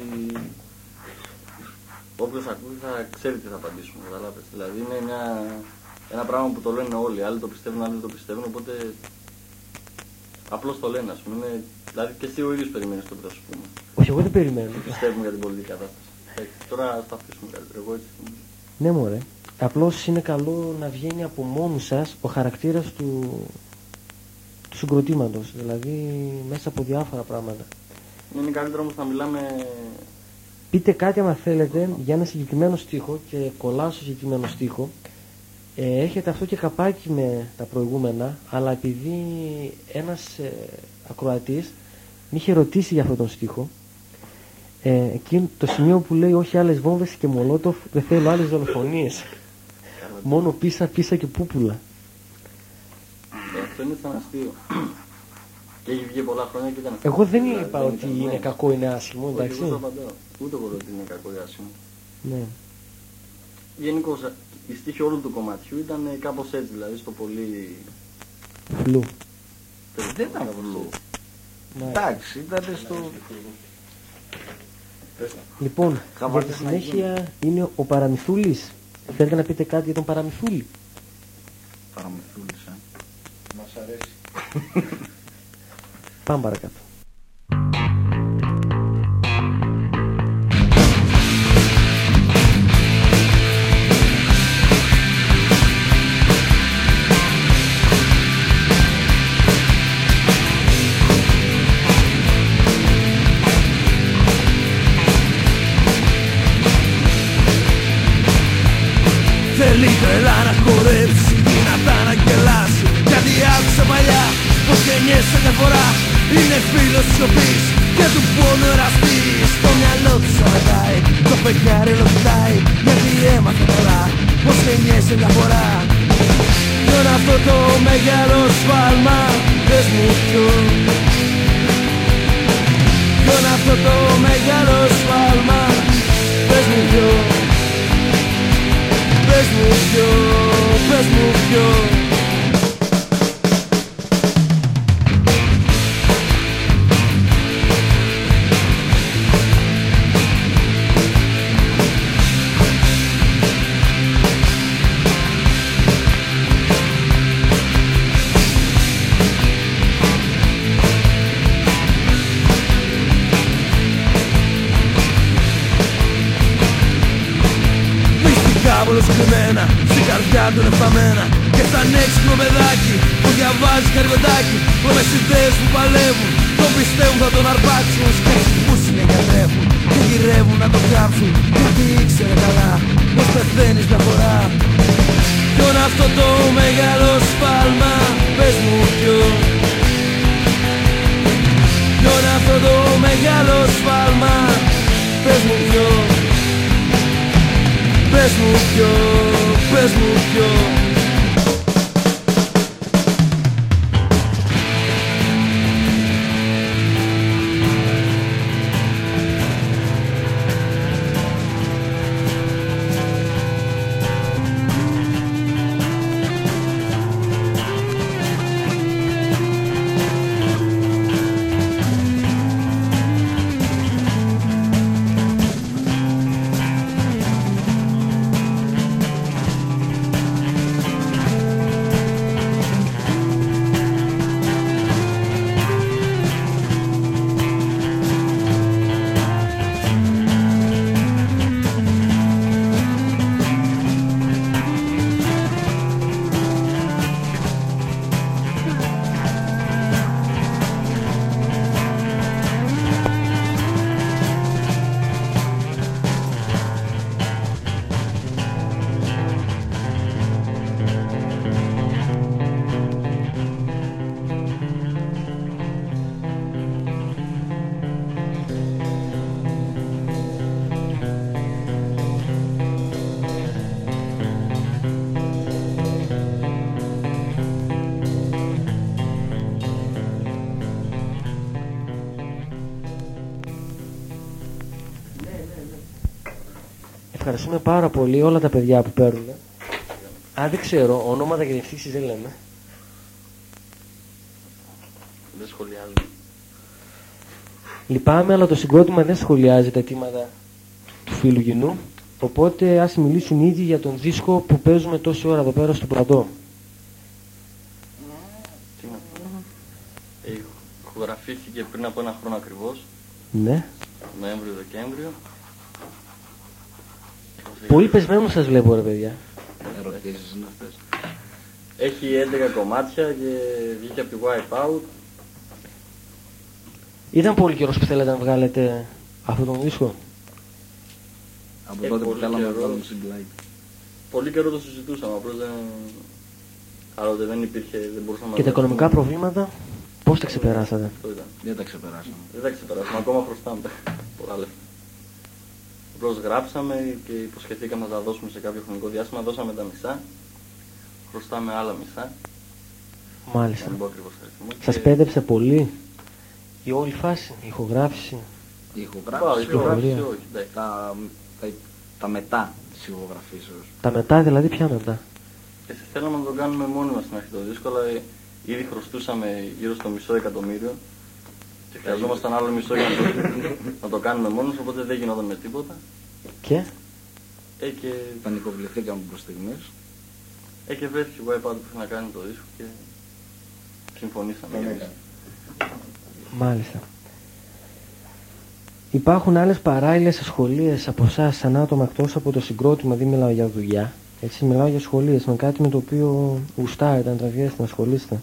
όποιος ακούει θα ξέρει τι θα απαντήσουμε. Καταλάβες. Δηλαδή είναι μια, ένα πράγμα που το λένε όλοι. Άλλοι το πιστεύουν, άλλοι δεν το πιστεύουν. Οπότε απλώς το λένε, ας πούμε. Είναι, δηλαδή και εσύ ο ίδιος περιμένεις το που θα σου πούμε. Όχι, εγώ δεν περιμένω. Πιστεύουμε για την πολιτική κατάσταση. Έτσι, τώρα θα τα αφήσουμε καλύτερα. Εγώ έτσι. Ναι, μωρέ. Απλώς είναι καλό να βγαίνει από μόνου σας ο χαρακτήρας του, του συγκροτήματος. Δηλαδή μέσα από διάφορα πράγματα. Είναι καλύτερο όμως να μιλάμε. Πείτε κάτι άμα θέλετε για ένα συγκεκριμένο στίχο και κολλάω στο συγκεκριμένο στίχο. Ε, έχετε αυτό και καπάκι με τα προηγούμενα, αλλά επειδή ένας ε, ακροατής με είχε ρωτήσει για αυτόν τον στίχο, ε, εκείνο το σημείο που λέει όχι άλλες βόμβες και μολότοφ, δεν θέλω άλλες δολοφονίες. Μόνο πίσα, πίσα και πούπουλα. Αυτό είναι σαν αστείο. Και έχει βγει πολλά χρόνια και ήταν αστείο. Εγώ δεν δηλαδή, είπα δεν ότι ήταν, είναι ναι. κακό, είναι άσχημο, εντάξει. Εγώ το απαντάω. Ούτε εγώ λέω ότι είναι κακό ή άσχημο. Ναι. Γενικώς η στίχη όλου του κομματιού ήταν κάπως έτσι, δηλαδή στο πολύ. Φλου. Δεν ήταν φλου. Εντάξει, ήταν στο. Λοιπόν, για τη συνέχεια είναι ο Παραμυθούλης. Θέλετε να πείτε κάτι για τον Παραμυθούλη? Παραμυθούλης, ε. Μας αρέσει. Πάμε παρακάτω. Θέλει τρελά να χορέψει, δυνατά να γελάσει. Γιατί άκουσα παλιά πως γεννιέσαι μια φορά. Είναι φίλος της σιωπής και του πόνου εραστής. Στο μυαλό του σταματάει, το φεγγάρι λοκτάει. Γιατί έμαθε τώρα πως γεννιέσαι μια φορά. Ποιον αυτό το μεγάλο σφάλμα, πες μου ποιον. Ποιον αυτό το μεγάλο σφάλμα, πες μου ποιον. Πες μου ποιο, πες μου ποιο. Κάβολος κρυμμένα, στην καρδιά του είναι φαμμένα. Και σαν έξυπνο παιδάκι που διαβάζει καριωτάκι. Όλες οι ιδέες που παλεύουν, τον πιστεύουν θα τον αρπάξουν. Σκέψεις που συνεγκατρέφουν και γυρεύουν να τον κάψουν. Γιατί ήξερε καλά πως πεθαίνεις μια φορά. Ποιον αυτό το μεγάλο σφάλμα, πες μου ποιον. Ποιον αυτό το μεγάλο σφάλμα, πες μου ποιον. Πες μου ποιο, πες μου ποιο. ευχαριστούμε πάρα πολύ όλα τα παιδιά που παίρνουν. Α, δεν ξέρω, ονόματα και διευθύνσεις δεν λέμε. Δεν σχολιάζουμε. Λυπάμαι, αλλά το συγκρότημα δεν σχολιάζει τα αιτήματα του φίλου Γινού. Οπότε ας μιλήσουν ήδη για τον δίσκο που παίζουμε τόση ώρα εδώ πέρα στο πλατό. Τι να πω. Ε, ηχογραφήθηκε πριν από ένα χρόνο ακριβώς. Ναι. Νοέμβριο-Δεκέμβριο. Πολύ πεσμένο σας βλέπω, ρε παιδιά. Ερωτήσεις είναι αυτές. Έχει έντεκα κομμάτια και βγήκε από τη Wipeout. Ήταν πολύ καιρός που θέλετε να βγάλετε αυτόν τον δίσκο. Από Ε, τότε που πολύ θέλαμε να καιρό. βγάλουμε συγκλάκι. Πολύ καιρό το συζητούσαμε, απλώς δεν... Άλλοτε δεν υπήρχε, δεν μπορούσαμε να... Και τα βγάλουμε. οικονομικά προβλήματα, πώς τα ξεπεράσατε? Αυτό ήταν. Δεν τα ξεπεράσαμε. Δεν τα ξεπεράσαμε, ακόμα χρωστάμε πολλά λεφτά. Απλώς γράψαμε και υποσχεθήκαμε να τα δώσουμε σε κάποιο χρονικό διάστημα, δώσαμε τα μισά. Χρωστάμε άλλα μισά. Μάλιστα. Δεν πω ακριβώς αριθμό. Σας πέδεψε πολύ η όλη φάση, η ηχογράφηση? Η Πάω, ηχογράφηση, η ηχογράφηση, ωραία. όχι, εντάξει. τα, τα, τα μετά της ηχογραφήσεως. Τα μετά δηλαδή, ποια μετά? Και θέλαμε να το κάνουμε μόνοι μας στην αρχή το δίσκο, αλλά ήδη χρωστούσαμε γύρω στο μισό εκατομμύριο και χρειαζόμασταν άλλο μισό για να το, να το κάνουμε μόνος, οπότε δεν γινόταν με τίποτα. Και? Ε, και, Πανικοβληθήκαμε προς στιγμής. ε, και βρέθηκε η Wipeout που ήθελε να κάνει το δίσκο και συμφωνήσαμε. Τον εμείς. έκανε. Μάλιστα. Υπάρχουν άλλες παράλληλες ασχολίες από εσάς σαν άτομα εκτός από το συγκρότημα? Δεν μιλάω για δουλειά. Έτσι, μιλάω για σχολίες με κάτι με το οποίο γουστάρετε να τραβιέστε, να ασχολείστε.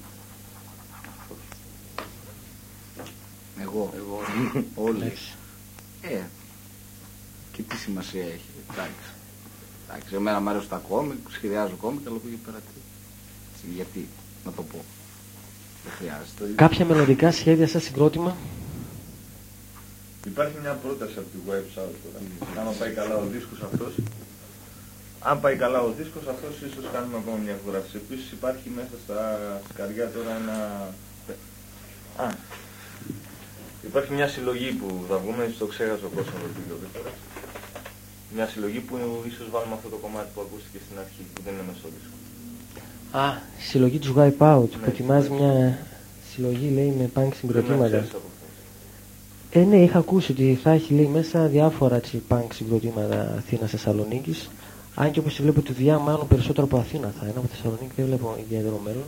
Εγώ. Εγώ, Όλοι. Ε, και τι σημασία έχει. Εντάξει. Εντάξει, εμένα μου αρέσουν τα κόμικ, σχεδιάζω κόμικ, αλλά από εκεί πέρα τι. Έτσι, γιατί, να το πω. Δεν χρειάζεται. Κάποια μελλοντικά σχέδια σαν συγκρότημα? Υπάρχει μια πρόταση από τη website τώρα. Αν πάει καλά ο δίσκος αυτός, αν πάει καλά ο δίσκος αυτός, ίσως κάνουμε ακόμα μια ηχογράφηση. Επίσης υπάρχει μέσα στα σκαριά τώρα ένα... Α, υπάρχει μια συλλογή που θα βγούμε, το ξέχασα πώς να το πει τώρα. Μια συλλογή που ίσως βάλουμε αυτό το κομμάτι που ακούστηκε στην αρχή, που δεν είναι μέσα στο δίσκο. Α, συλλογή του Wipeout που Ναι, ετοιμάζει ναι. μια συλλογή, λέει, με punk Πρέπει να συγκροτήματα. ξέρεις από αυτό. Ε, ναι, είχα ακούσει ότι θα έχει, λέει, μέσα διάφορα έτσι, punk συγκροτήματα Αθήνα-Θεσσαλονίκης. Αν και όπως βλέπω τη δουλειά, μάλλον περισσότερο από Αθήνα θα είναι. Από Θεσσαλονίκη δεν βλέπω ιδιαίτερο μέλλον.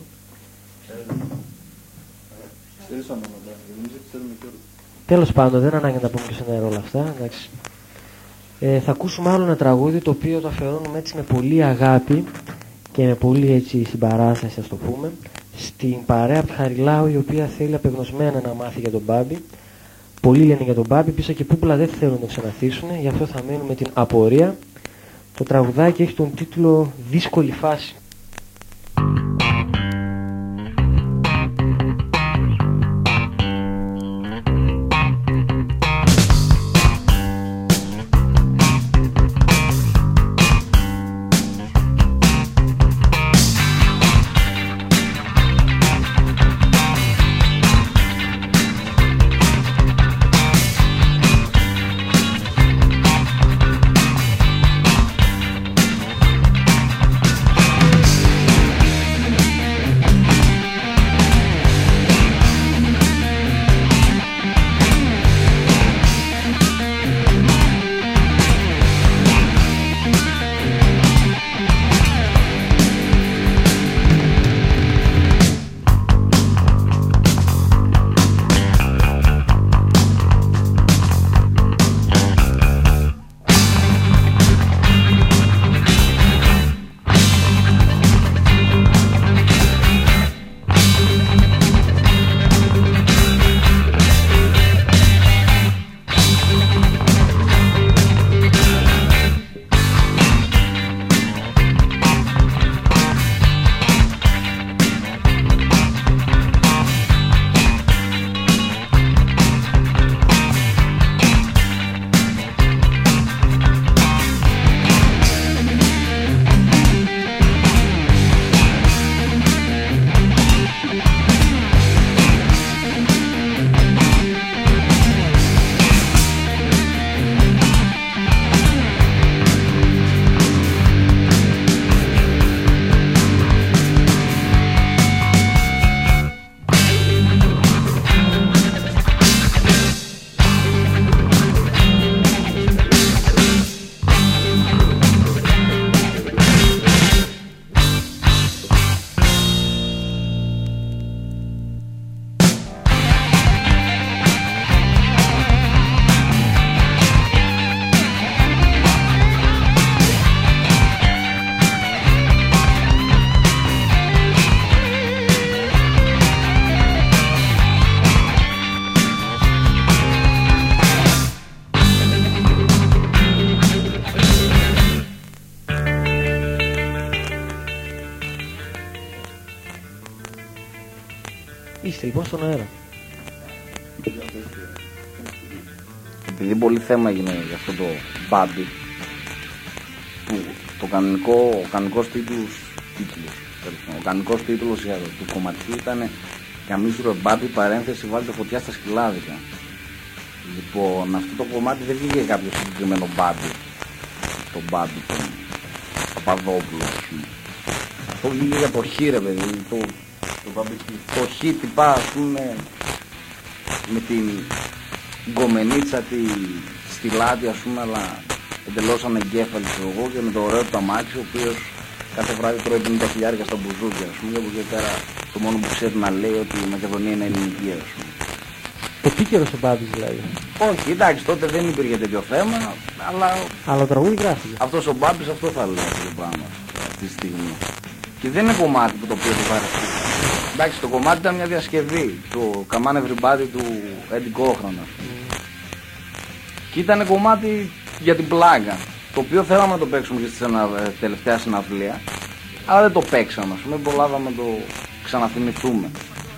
Ξέρεις όνομα, νομίζω ότι θέλουμε και όλα. Τέλος πάντων, δεν ανάγκη να τα πούμε και στον αέρα όλα αυτά. Εντάξει. Ε, θα ακούσουμε άλλο ένα τραγούδι το οποίο το αφιερώνουμε έτσι με πολύ αγάπη και με πολύ έτσι συμπαράσταση, ας το πούμε, στην παρέα από τη Χαριλάου, η οποία θέλει απεγνωσμένα να μάθει για τον Μπάμπη. Πολλοί λένε για τον Μπάμπη, πίσω και πούπλα δεν θέλουν να το ξαναθίσουν, γι' αυτό θα μείνουμε την απορία. Το τραγουδάκι έχει τον τίτλο «Δύσκολη φάση». Δύσκολη Είστε λοιπόν στον αέρα. Επειδή πολύ θέμα έγινε για αυτό το μπάντι, που το κανονικό, ο κανονικός τίτλος, τίτλος, ο κανονικός τίτλος για το, του κομματιού ήταν «Καμίσουρο μπάντι, παρένθεση, βάλτε φωτιά στα σκυλάδικα». Λοιπόν, αυτό το κομμάτι δεν βγήκε για κάποιο συγκεκριμένο μπάντι, το μπάντι του Παπαδόπουλου, ας πούμε. Αυτό βγήκε για το χ, ρε παιδί, το, το, το χ τυπά, ας πούμε, με την γκομενίτσα τη στυλάτη, ας πούμε, αλλά εντελώς ανεγκέφαλη, ξέρω εγώ, και με το ωραίο του αμάξι, ο οποίος κάθε βράδυ τρώει πενήντα χιλιάρικα στα μπουζούκια, ας πούμε, και από εκεί πέρα το μόνο που ξέρει να λέει ότι η Μακεδονία είναι ελληνική, ας πούμε. Το πίκερος ο Μπάμπης δηλαδή. Όχι, εντάξει, τότε δεν υπήρχε τέτοιο θέμα, αλλά... Αλλά το τραγούδι γράφηκε. Αυτός ο Μπάμπης αυτό θα λέει αυτό το πράγμα αυτή τη στιγμή. Και δεν είναι κομμάτι που το οποίο το παραστεί. Εντάξει, το κομμάτι ήταν μια διασκευή, το Come on Everybody του Eddie Cochran. Mm. Και ήταν κομμάτι για την πλάκα, το οποίο θέλαμε να το παίξουμε και στη τελευταία συναυλία, αλλά δεν το παίξαμε, ας πούμε, προλάβαμε να το ξαναθυμηθούμε.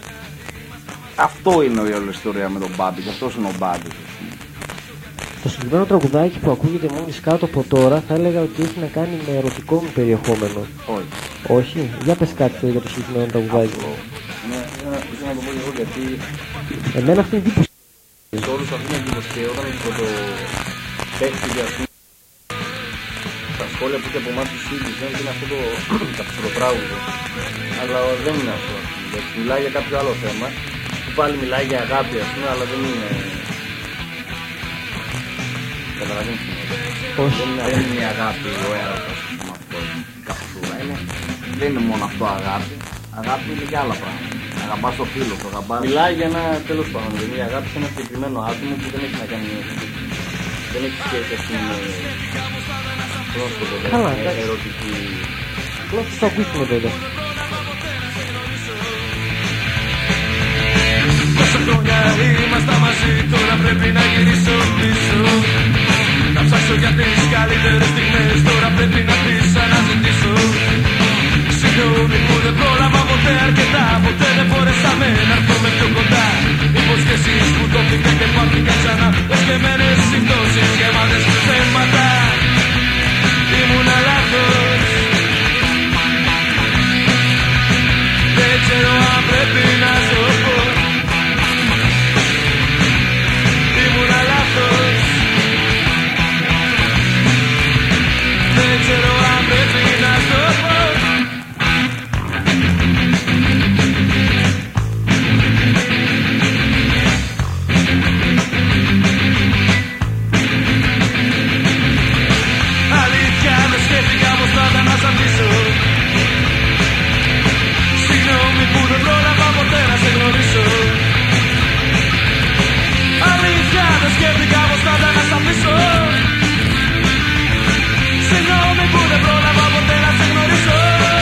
Αυτό είναι η όλη ιστορία με τον Μπάμπη και αυτός είναι ο Μπάμπης. Το συγκεκριμένο τραγουδάκι που ακούγεται μόλις κάτω από τώρα θα έλεγα ότι έχει να κάνει με ερωτικό μου περιεχόμενο. Όχι. Όχι. Για πες κάτι για το συγκεκριμένο τραγουδάκι. Ναι, ήθελα να το πω και εγώ γιατί... Εμένα αυτή είναι εντύπωση. Σε όλους αυτή είναι εντύπωση και όταν το παίχτηκε, ας πούμε, τα σχόλια που είχε από εμάς τους ίδιους δεν είναι αυτό το καψουροπράγουδο. Αλλά δεν είναι αυτό. Γιατί μιλάει για κάποιο άλλο θέμα. Που πάλι μιλάει για αγάπη, ας πούμε, αλλά δεν είναι... Καταλαβαίνεις τι είναι. Όχι. Δεν είναι, δεν είναι η αγάπη, ο έρωτας, ας πούμε, αυτό, η καψούρα. Είναι, δεν είναι μόνο αυτό αγάπη. Αγάπη είναι και άλλα πράγματα. Αγαπάς το φίλο, το αγαπάς... Μιλάει για ένα, τέλος πάντων, δηλαδή η αγάπη σε ένα συγκεκριμένο άτομο που δεν έχει να κάνει... Δεν έχει σχέση, ας πούμε, με... Καλά, με ερωτική... Απλά θα το ακούσουμε τότε. Τόσα χρόνια ήμασταν μαζί, τώρα πρέπει να γυρίσω πίσω. Να ψάξω για τις καλύτερες στιγμές, τώρα πρέπει να τις αναζητήσω. Συγγνώμη που δεν πρόλαβα ποτέ αρκετά, ποτέ δεν μπορέσαμε να έρθουμε πιο κοντά. Μήπως κι εσείς που το πήγα και πάρθηκα ξανά, εσκεμμένες συμπτώσεις, γεμάτες θέματα. Ήμουνα λάθος. Δεν ξέρω αν πρέπει να σου πω. Ήμουνα λάθος. Δεν ξέρω αν πρέπει να σου πω. Αλήθεια δεν σκέφτηκα πως θα ήταν να σ' αφήσω. Συγγνώμη που δεν πρόλαβα ποτέ να σε γνωρίσω. Αλήθεια δεν σκέφτηκα πως θα ήταν να σ' αφήσω. Συγγνώμη που δεν πρόλαβα ποτέ να σε γνωρίσω.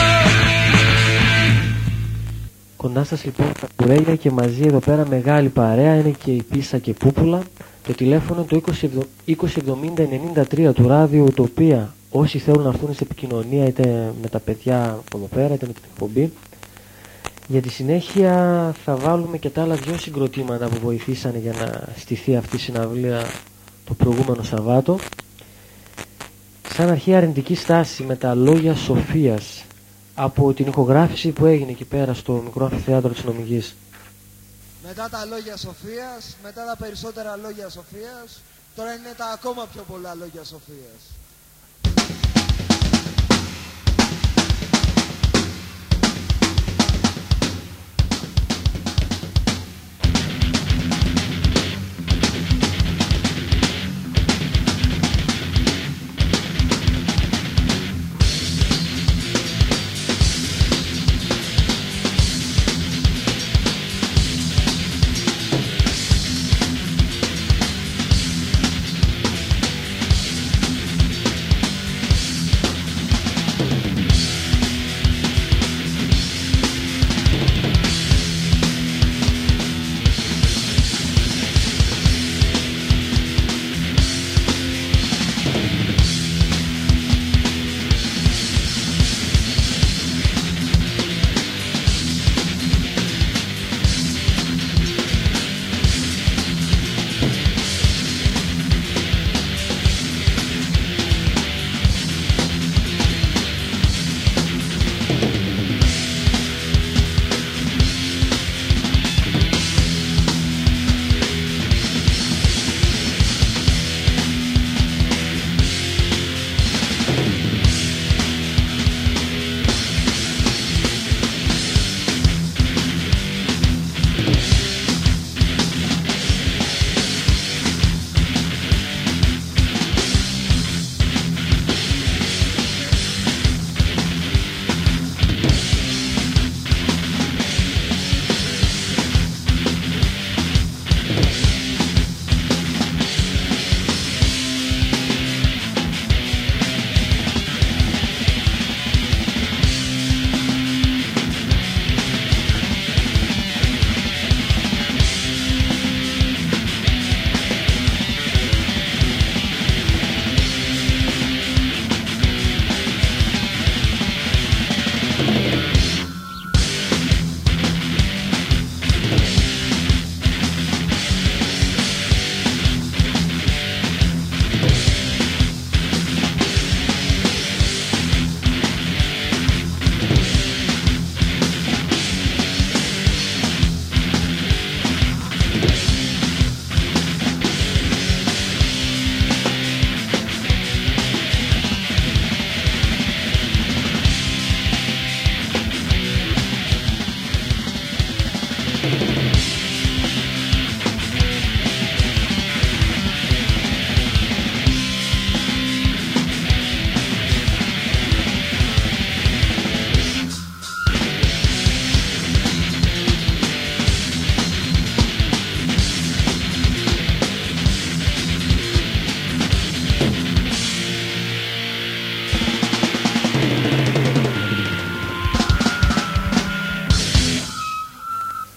Κοντά σας λοιπόν τα κουρέλια και μαζί εδώ πέρα μεγάλη παρέα είναι και η Πίσα και Πούπουλα. Το τηλέφωνο το είκοσι εβδομήντα ενενήντα τρία του ράδιο Ουτοπία. Όσοι θέλουν να έρθουν σε επικοινωνία είτε με τα παιδιά από εδώ πέρα είτε με την εκπομπή. Για τη συνέχεια θα βάλουμε και τα άλλα δυο συγκροτήματα που βοηθήσανε για να στηθεί αυτή η συναυλία το προηγούμενο Σαββάτο. Σαν αρχαία αρνητική στάση με τα λόγια Σοφίας από την ηχογράφηση που έγινε εκεί πέρα στο μικρό αμφιθέατρο της Νομικής. Μετά τα λόγια Σοφίας, μετά τα περισσότερα λόγια Σοφίας, τώρα είναι τα ακόμα πιο πολλά λόγια Σοφίας.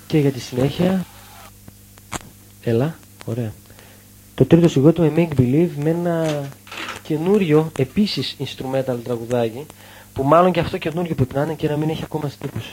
Και για τη συνέχεια, έλα, ωραία. Το τρίτο συγκρότημα με Make Believe, με ένα καινούριο επίσης instrumental τραγουδάκι, που μάλλον και αυτό καινούριο που να είναι και να μην έχει ακόμα στίχους.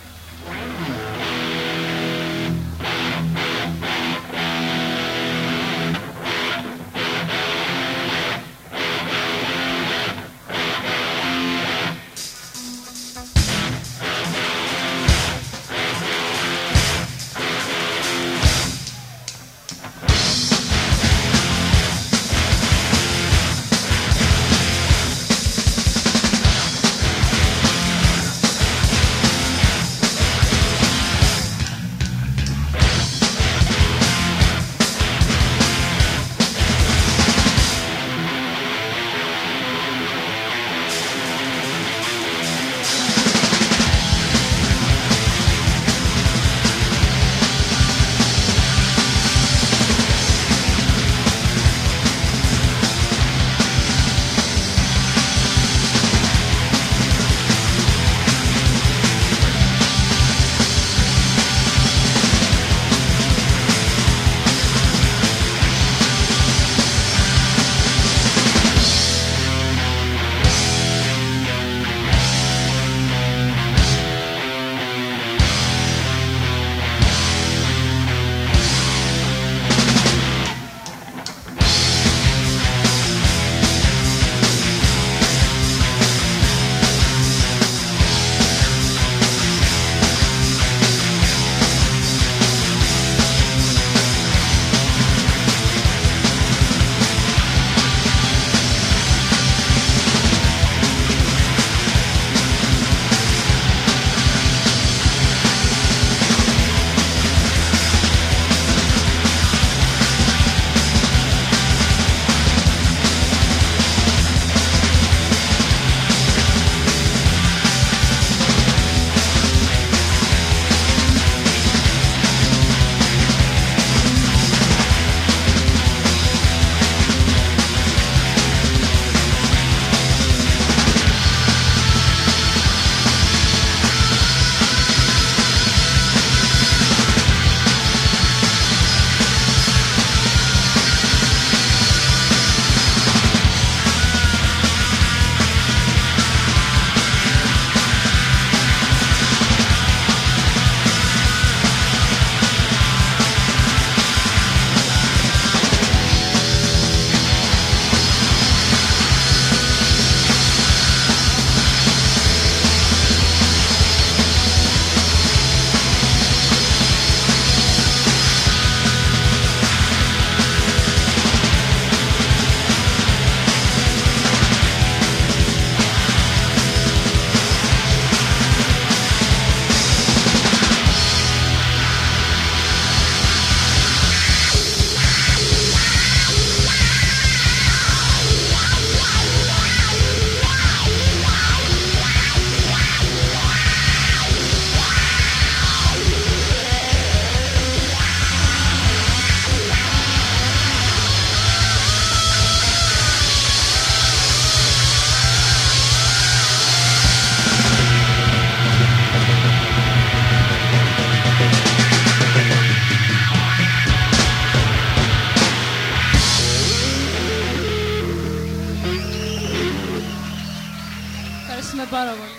πάρα πολύ.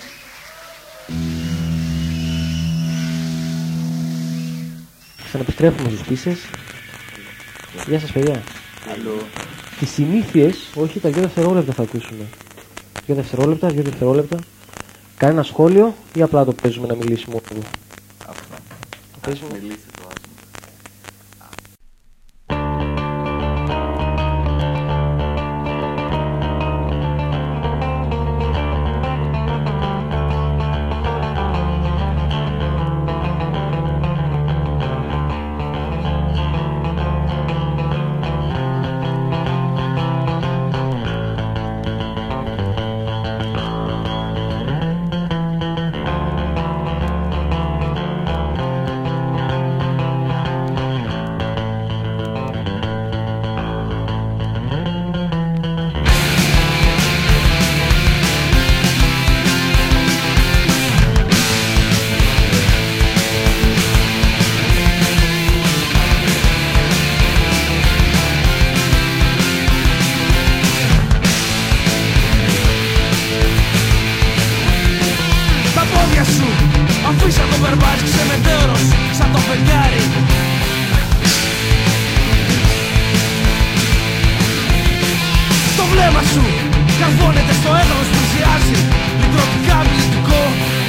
Ξαναεπιστρέφουμε στις πίστες. Γεια σας παιδιά. Αλλού. Τις συνήθειες, όχι τα δύο δευτερόλεπτα θα ακούσουμε. Δύο δευτερόλεπτα, δύο δευτερόλεπτα. Κανένα σχόλιο ή απλά το παίζουμε να μιλήσουμε όλοι. Αυτό. Το παίζουμε. Μιλήστε το άσμα. Thank βλέμμα σου καρβώνεται στο έδαφος που πλησιάζει, λυτρωτικά μιλητικό.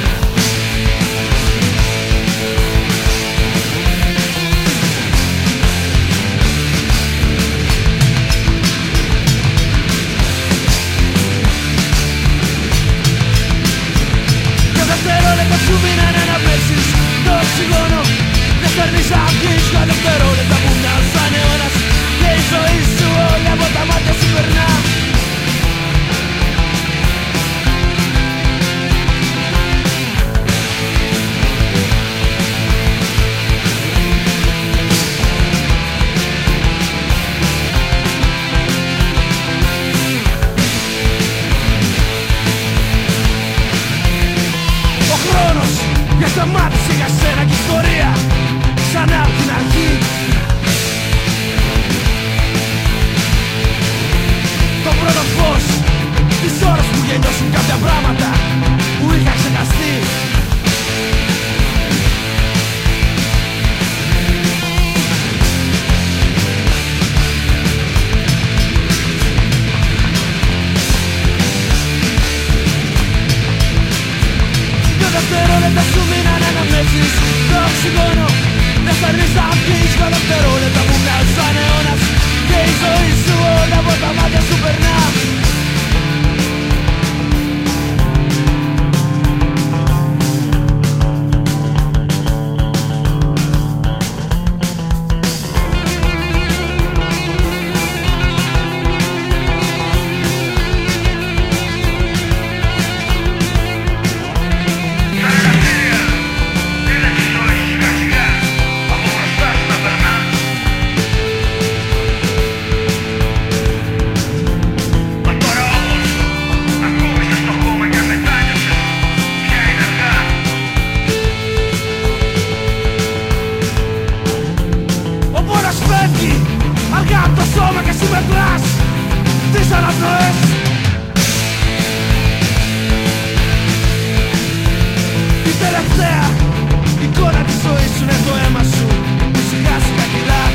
Και δευτερόλεπτα σου μείνανε να πέσεις το οξυγόνο. Δεν φέρνεις αυγής για δευτερόλεπτα που μοιάζουν σαν αιώνας. Και η ζωή σου όλη από τα μάτια σου περνά. Ο χρόνος για σταμάτησε για σένα και η ιστορία ξανά απ' την αρχή. Το πρώτο φως της ώρας που γεννιώσουν κάποια πράγματα που είχα ξεχαστεί. Δυο δευτερόλεπτα σου μείνανε να μέσεις το οξυγόνο. Δεν φέρνεις να βγεις δυο δευτερόλεπτα που μοιάζουν σαν αιώνας. Και η ζωή σου όλα από τα μάτια σου περνά. Αργά απ' το σώμα και εσύ μετράς τις αναπνοές. Η τελευταία εικόνα της ζωής σου είναι το αίμα σου που σιγά σιγά κυλά.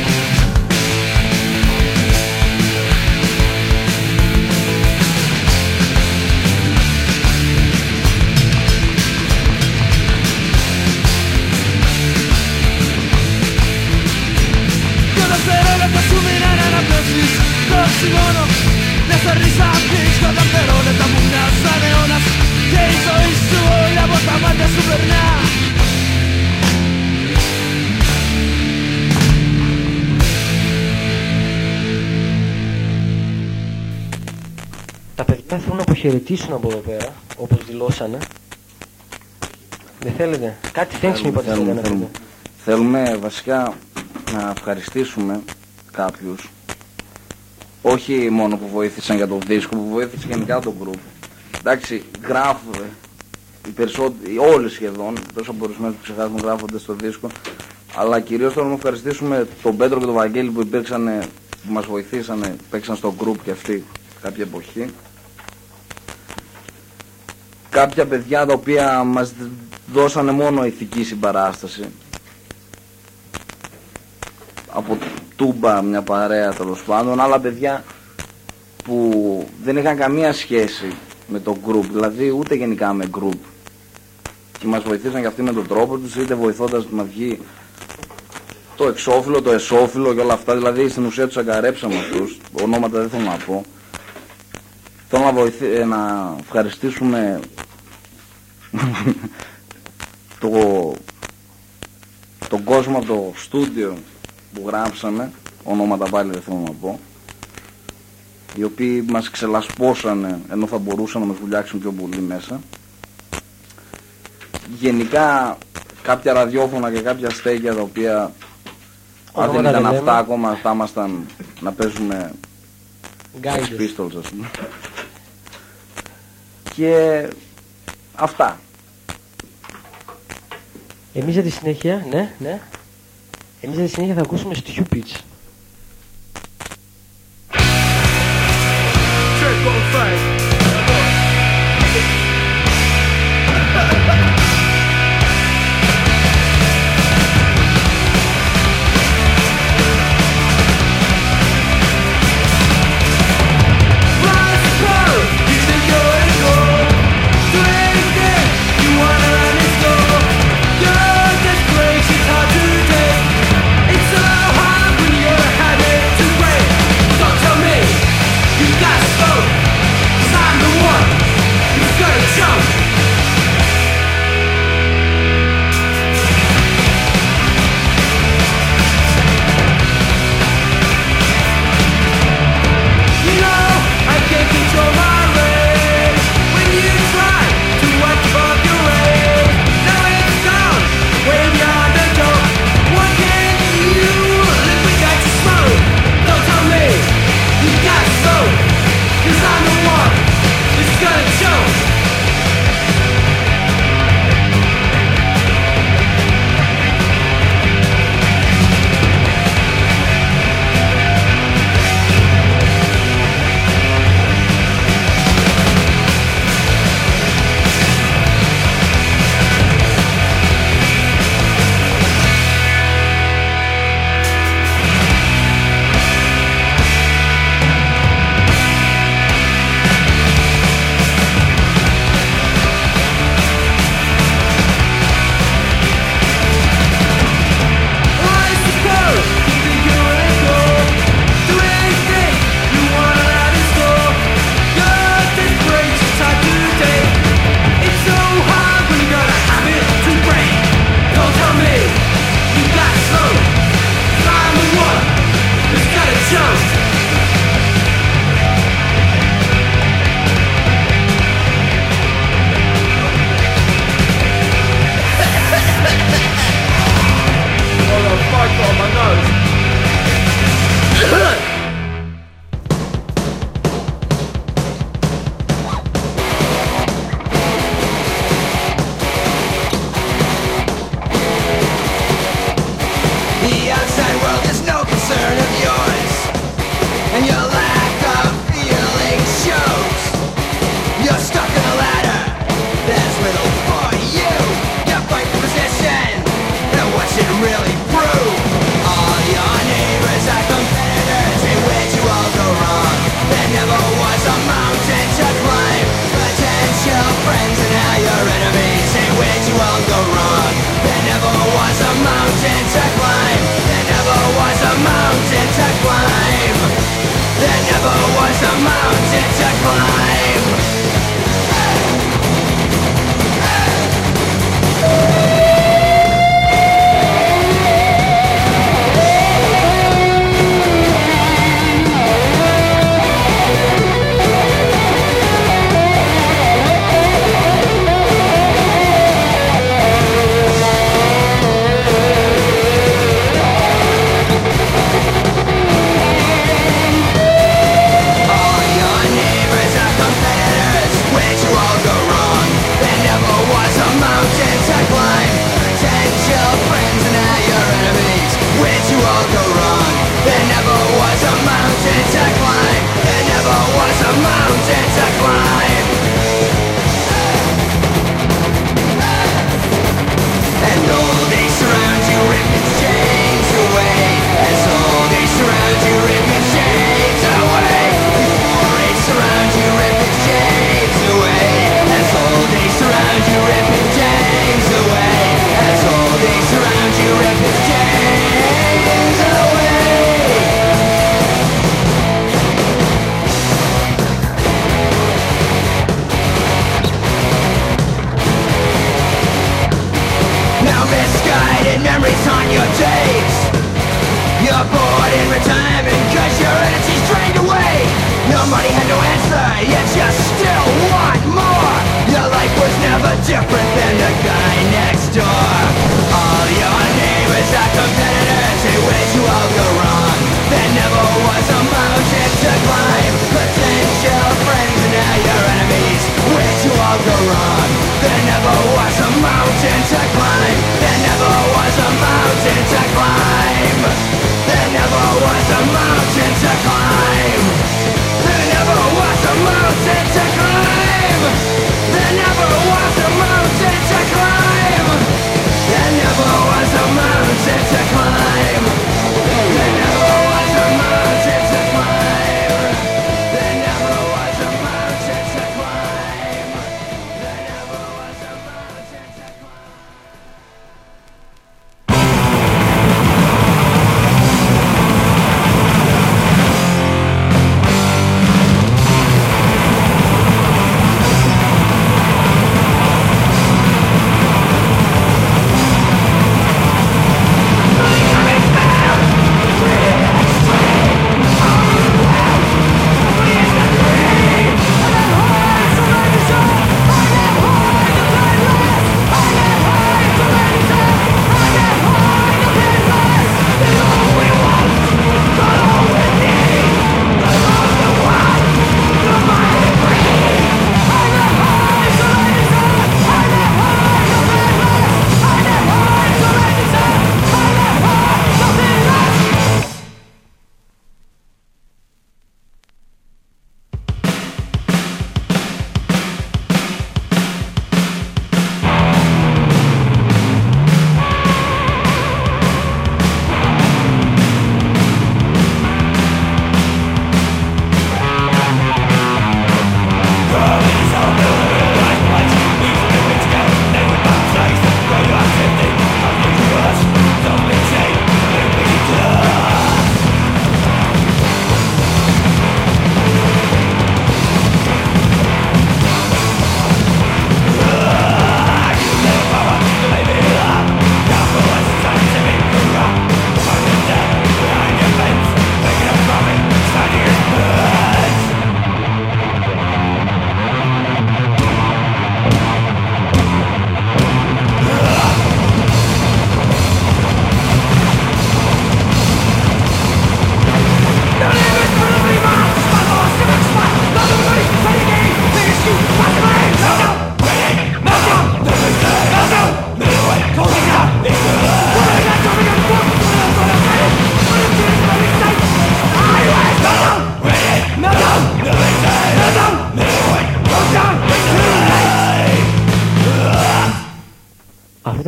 Δευτερόλεπτα σου μείνανε να πέσεις το οξυγόνο. Δεν φέρνεις να βγεις δυο δευτερόλεπτα που μοιάζουν σαν αιώνας. Και η ζωή σου όλη από τα μάτια σου περνά. Τα παιδιά θέλουν να αποχαιρετήσουν από εδώ πέρα, όπως δηλώσανε. Δεν θέλετε? Κάτι thanks me είπατε. Θέλουμε, θέλουμε. θέλουμε βασικά να ευχαριστήσουμε κάποιους, όχι μόνο που βοήθησαν για το δίσκο, που βοήθησαν γενικά το group. Εντάξει, γράφουν οι περισσότεροι, όλοι σχεδόν, τόσο απορισμένους που ξεχάσουμε γράφονται στο δίσκο, αλλά κυρίως θέλουμε να ευχαριστήσουμε τον Πέτρο και τον Βαγγέλη που υπήρξαν, που μας βοηθήσανε, παίξαν στο group και αυτοί κάποια εποχή. Κάποια παιδιά τα οποία μας δώσανε μόνο ηθική συμπαράσταση. Από Τούμπα μια παρέα τέλος πάντων, άλλα παιδιά που δεν είχαν καμία σχέση με το group, δηλαδή ούτε γενικά με group, και μας βοηθήσαν και αυτοί με τον τρόπο τους, είτε βοηθώντας να βγει το εξώφυλλο, το εσώφυλλο και όλα αυτά, δηλαδή στην ουσία τους αγκαρέψαμε αυτούς, ονόματα δεν θέλω να πω. Θέλω να, βοηθή, να ευχαριστήσουμε το, τον κόσμο από το στούντιο που γράψαμε, ονόματα πάλι δεν θέλω να πω, οι οποίοι μας ξελασπώσανε ενώ θα μπορούσαν να μας βουλιάξουν πιο πολύ μέσα. Γενικά κάποια ραδιόφωνα και κάποια στέκια τα οποία αν δεν ήταν αυτά ακόμα θα ήμασταν να παίζουμε Sex Pistols, ας πούμε. Και αυτά. Εμείς για τη συνέχεια, ναι, ναι. Εμείς για τη συνέχεια θα ακούσουμε Stupids. Right.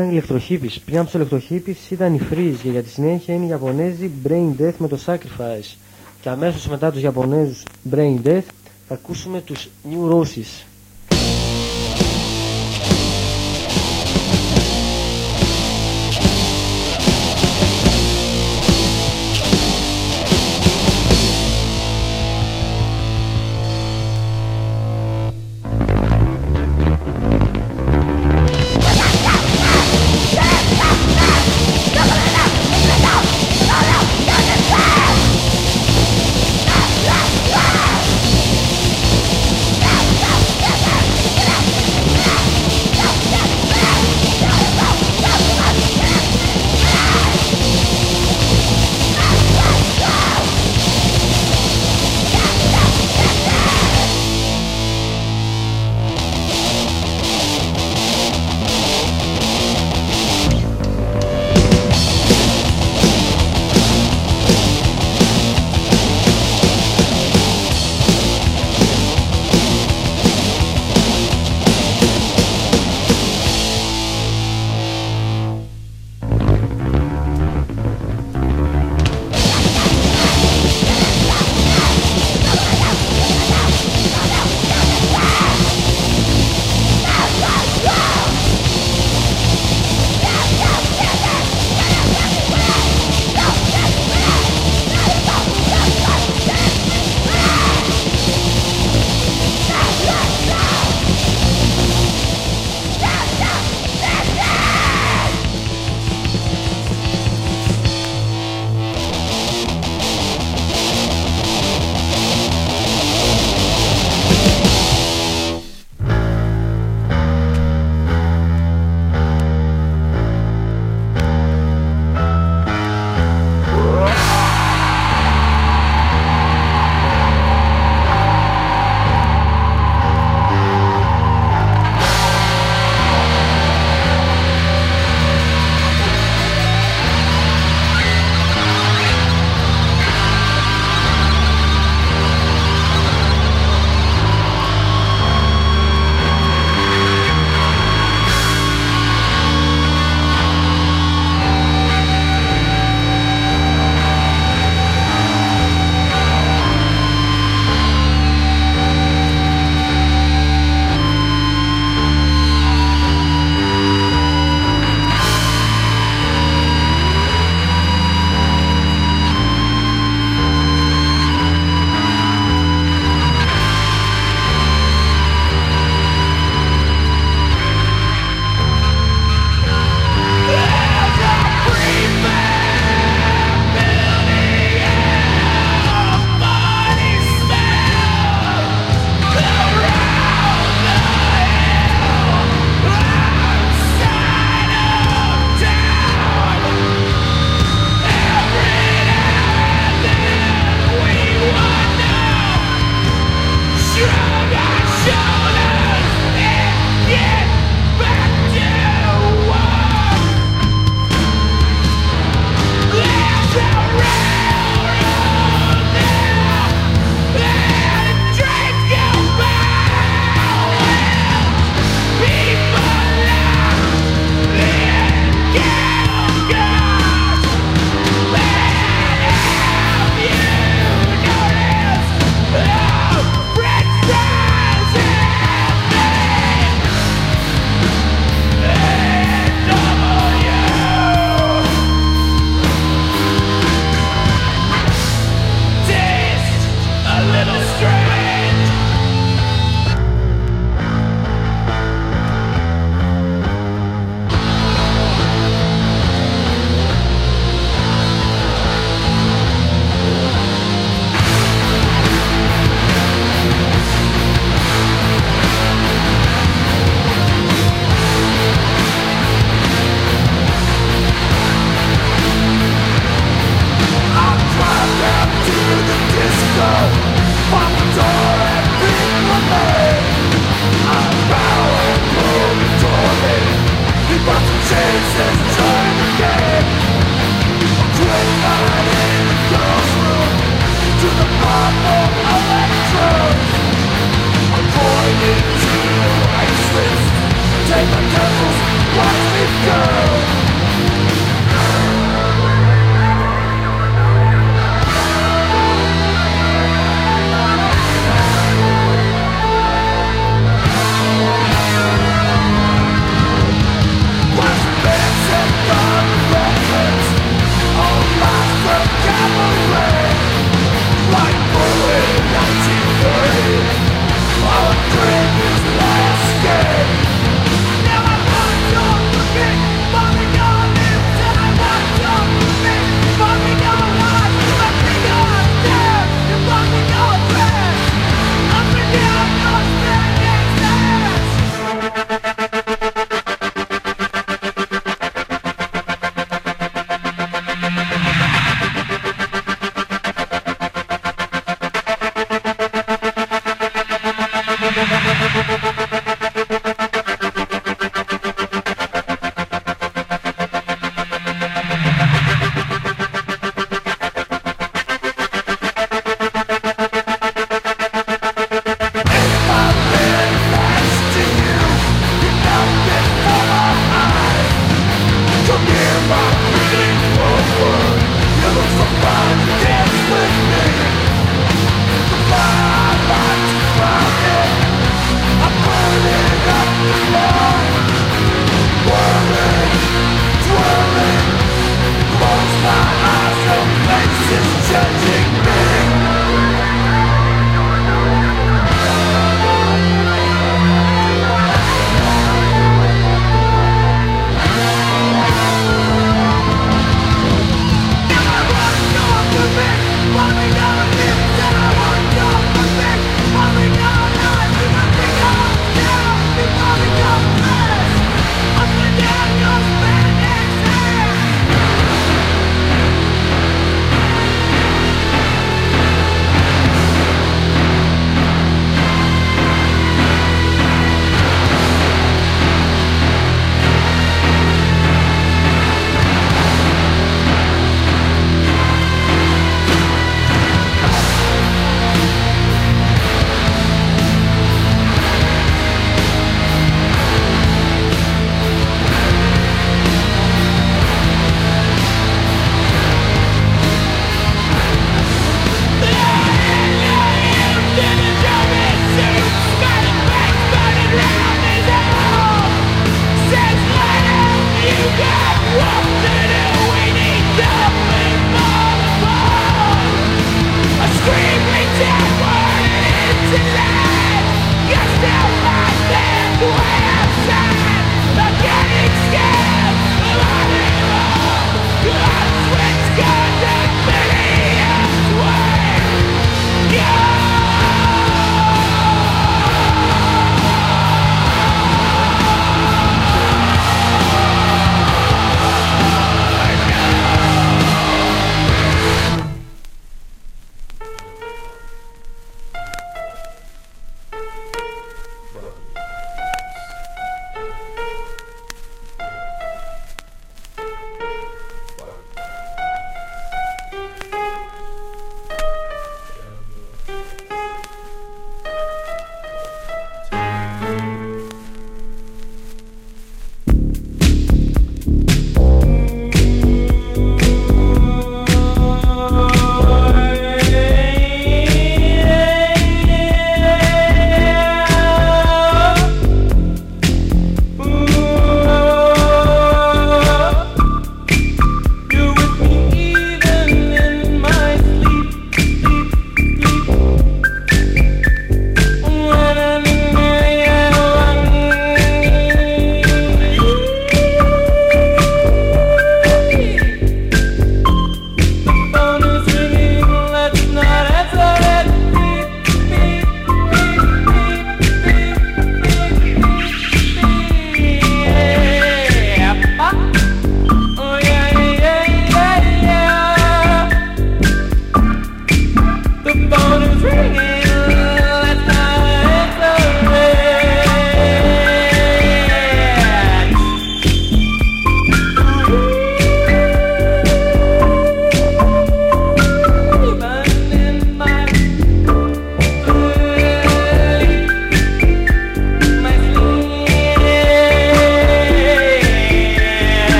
ήταν οι ηλεκτροχίπης. Πριν από τους ηλεκτροχίπης ήταν οι Freeze και για τη συνέχεια είναι οι Ιαπωνέζοι Brain Death με το Sacrifice. Και αμέσως μετά τους Ιαπωνέζους Brain Death θα ακούσουμε τους New Roses.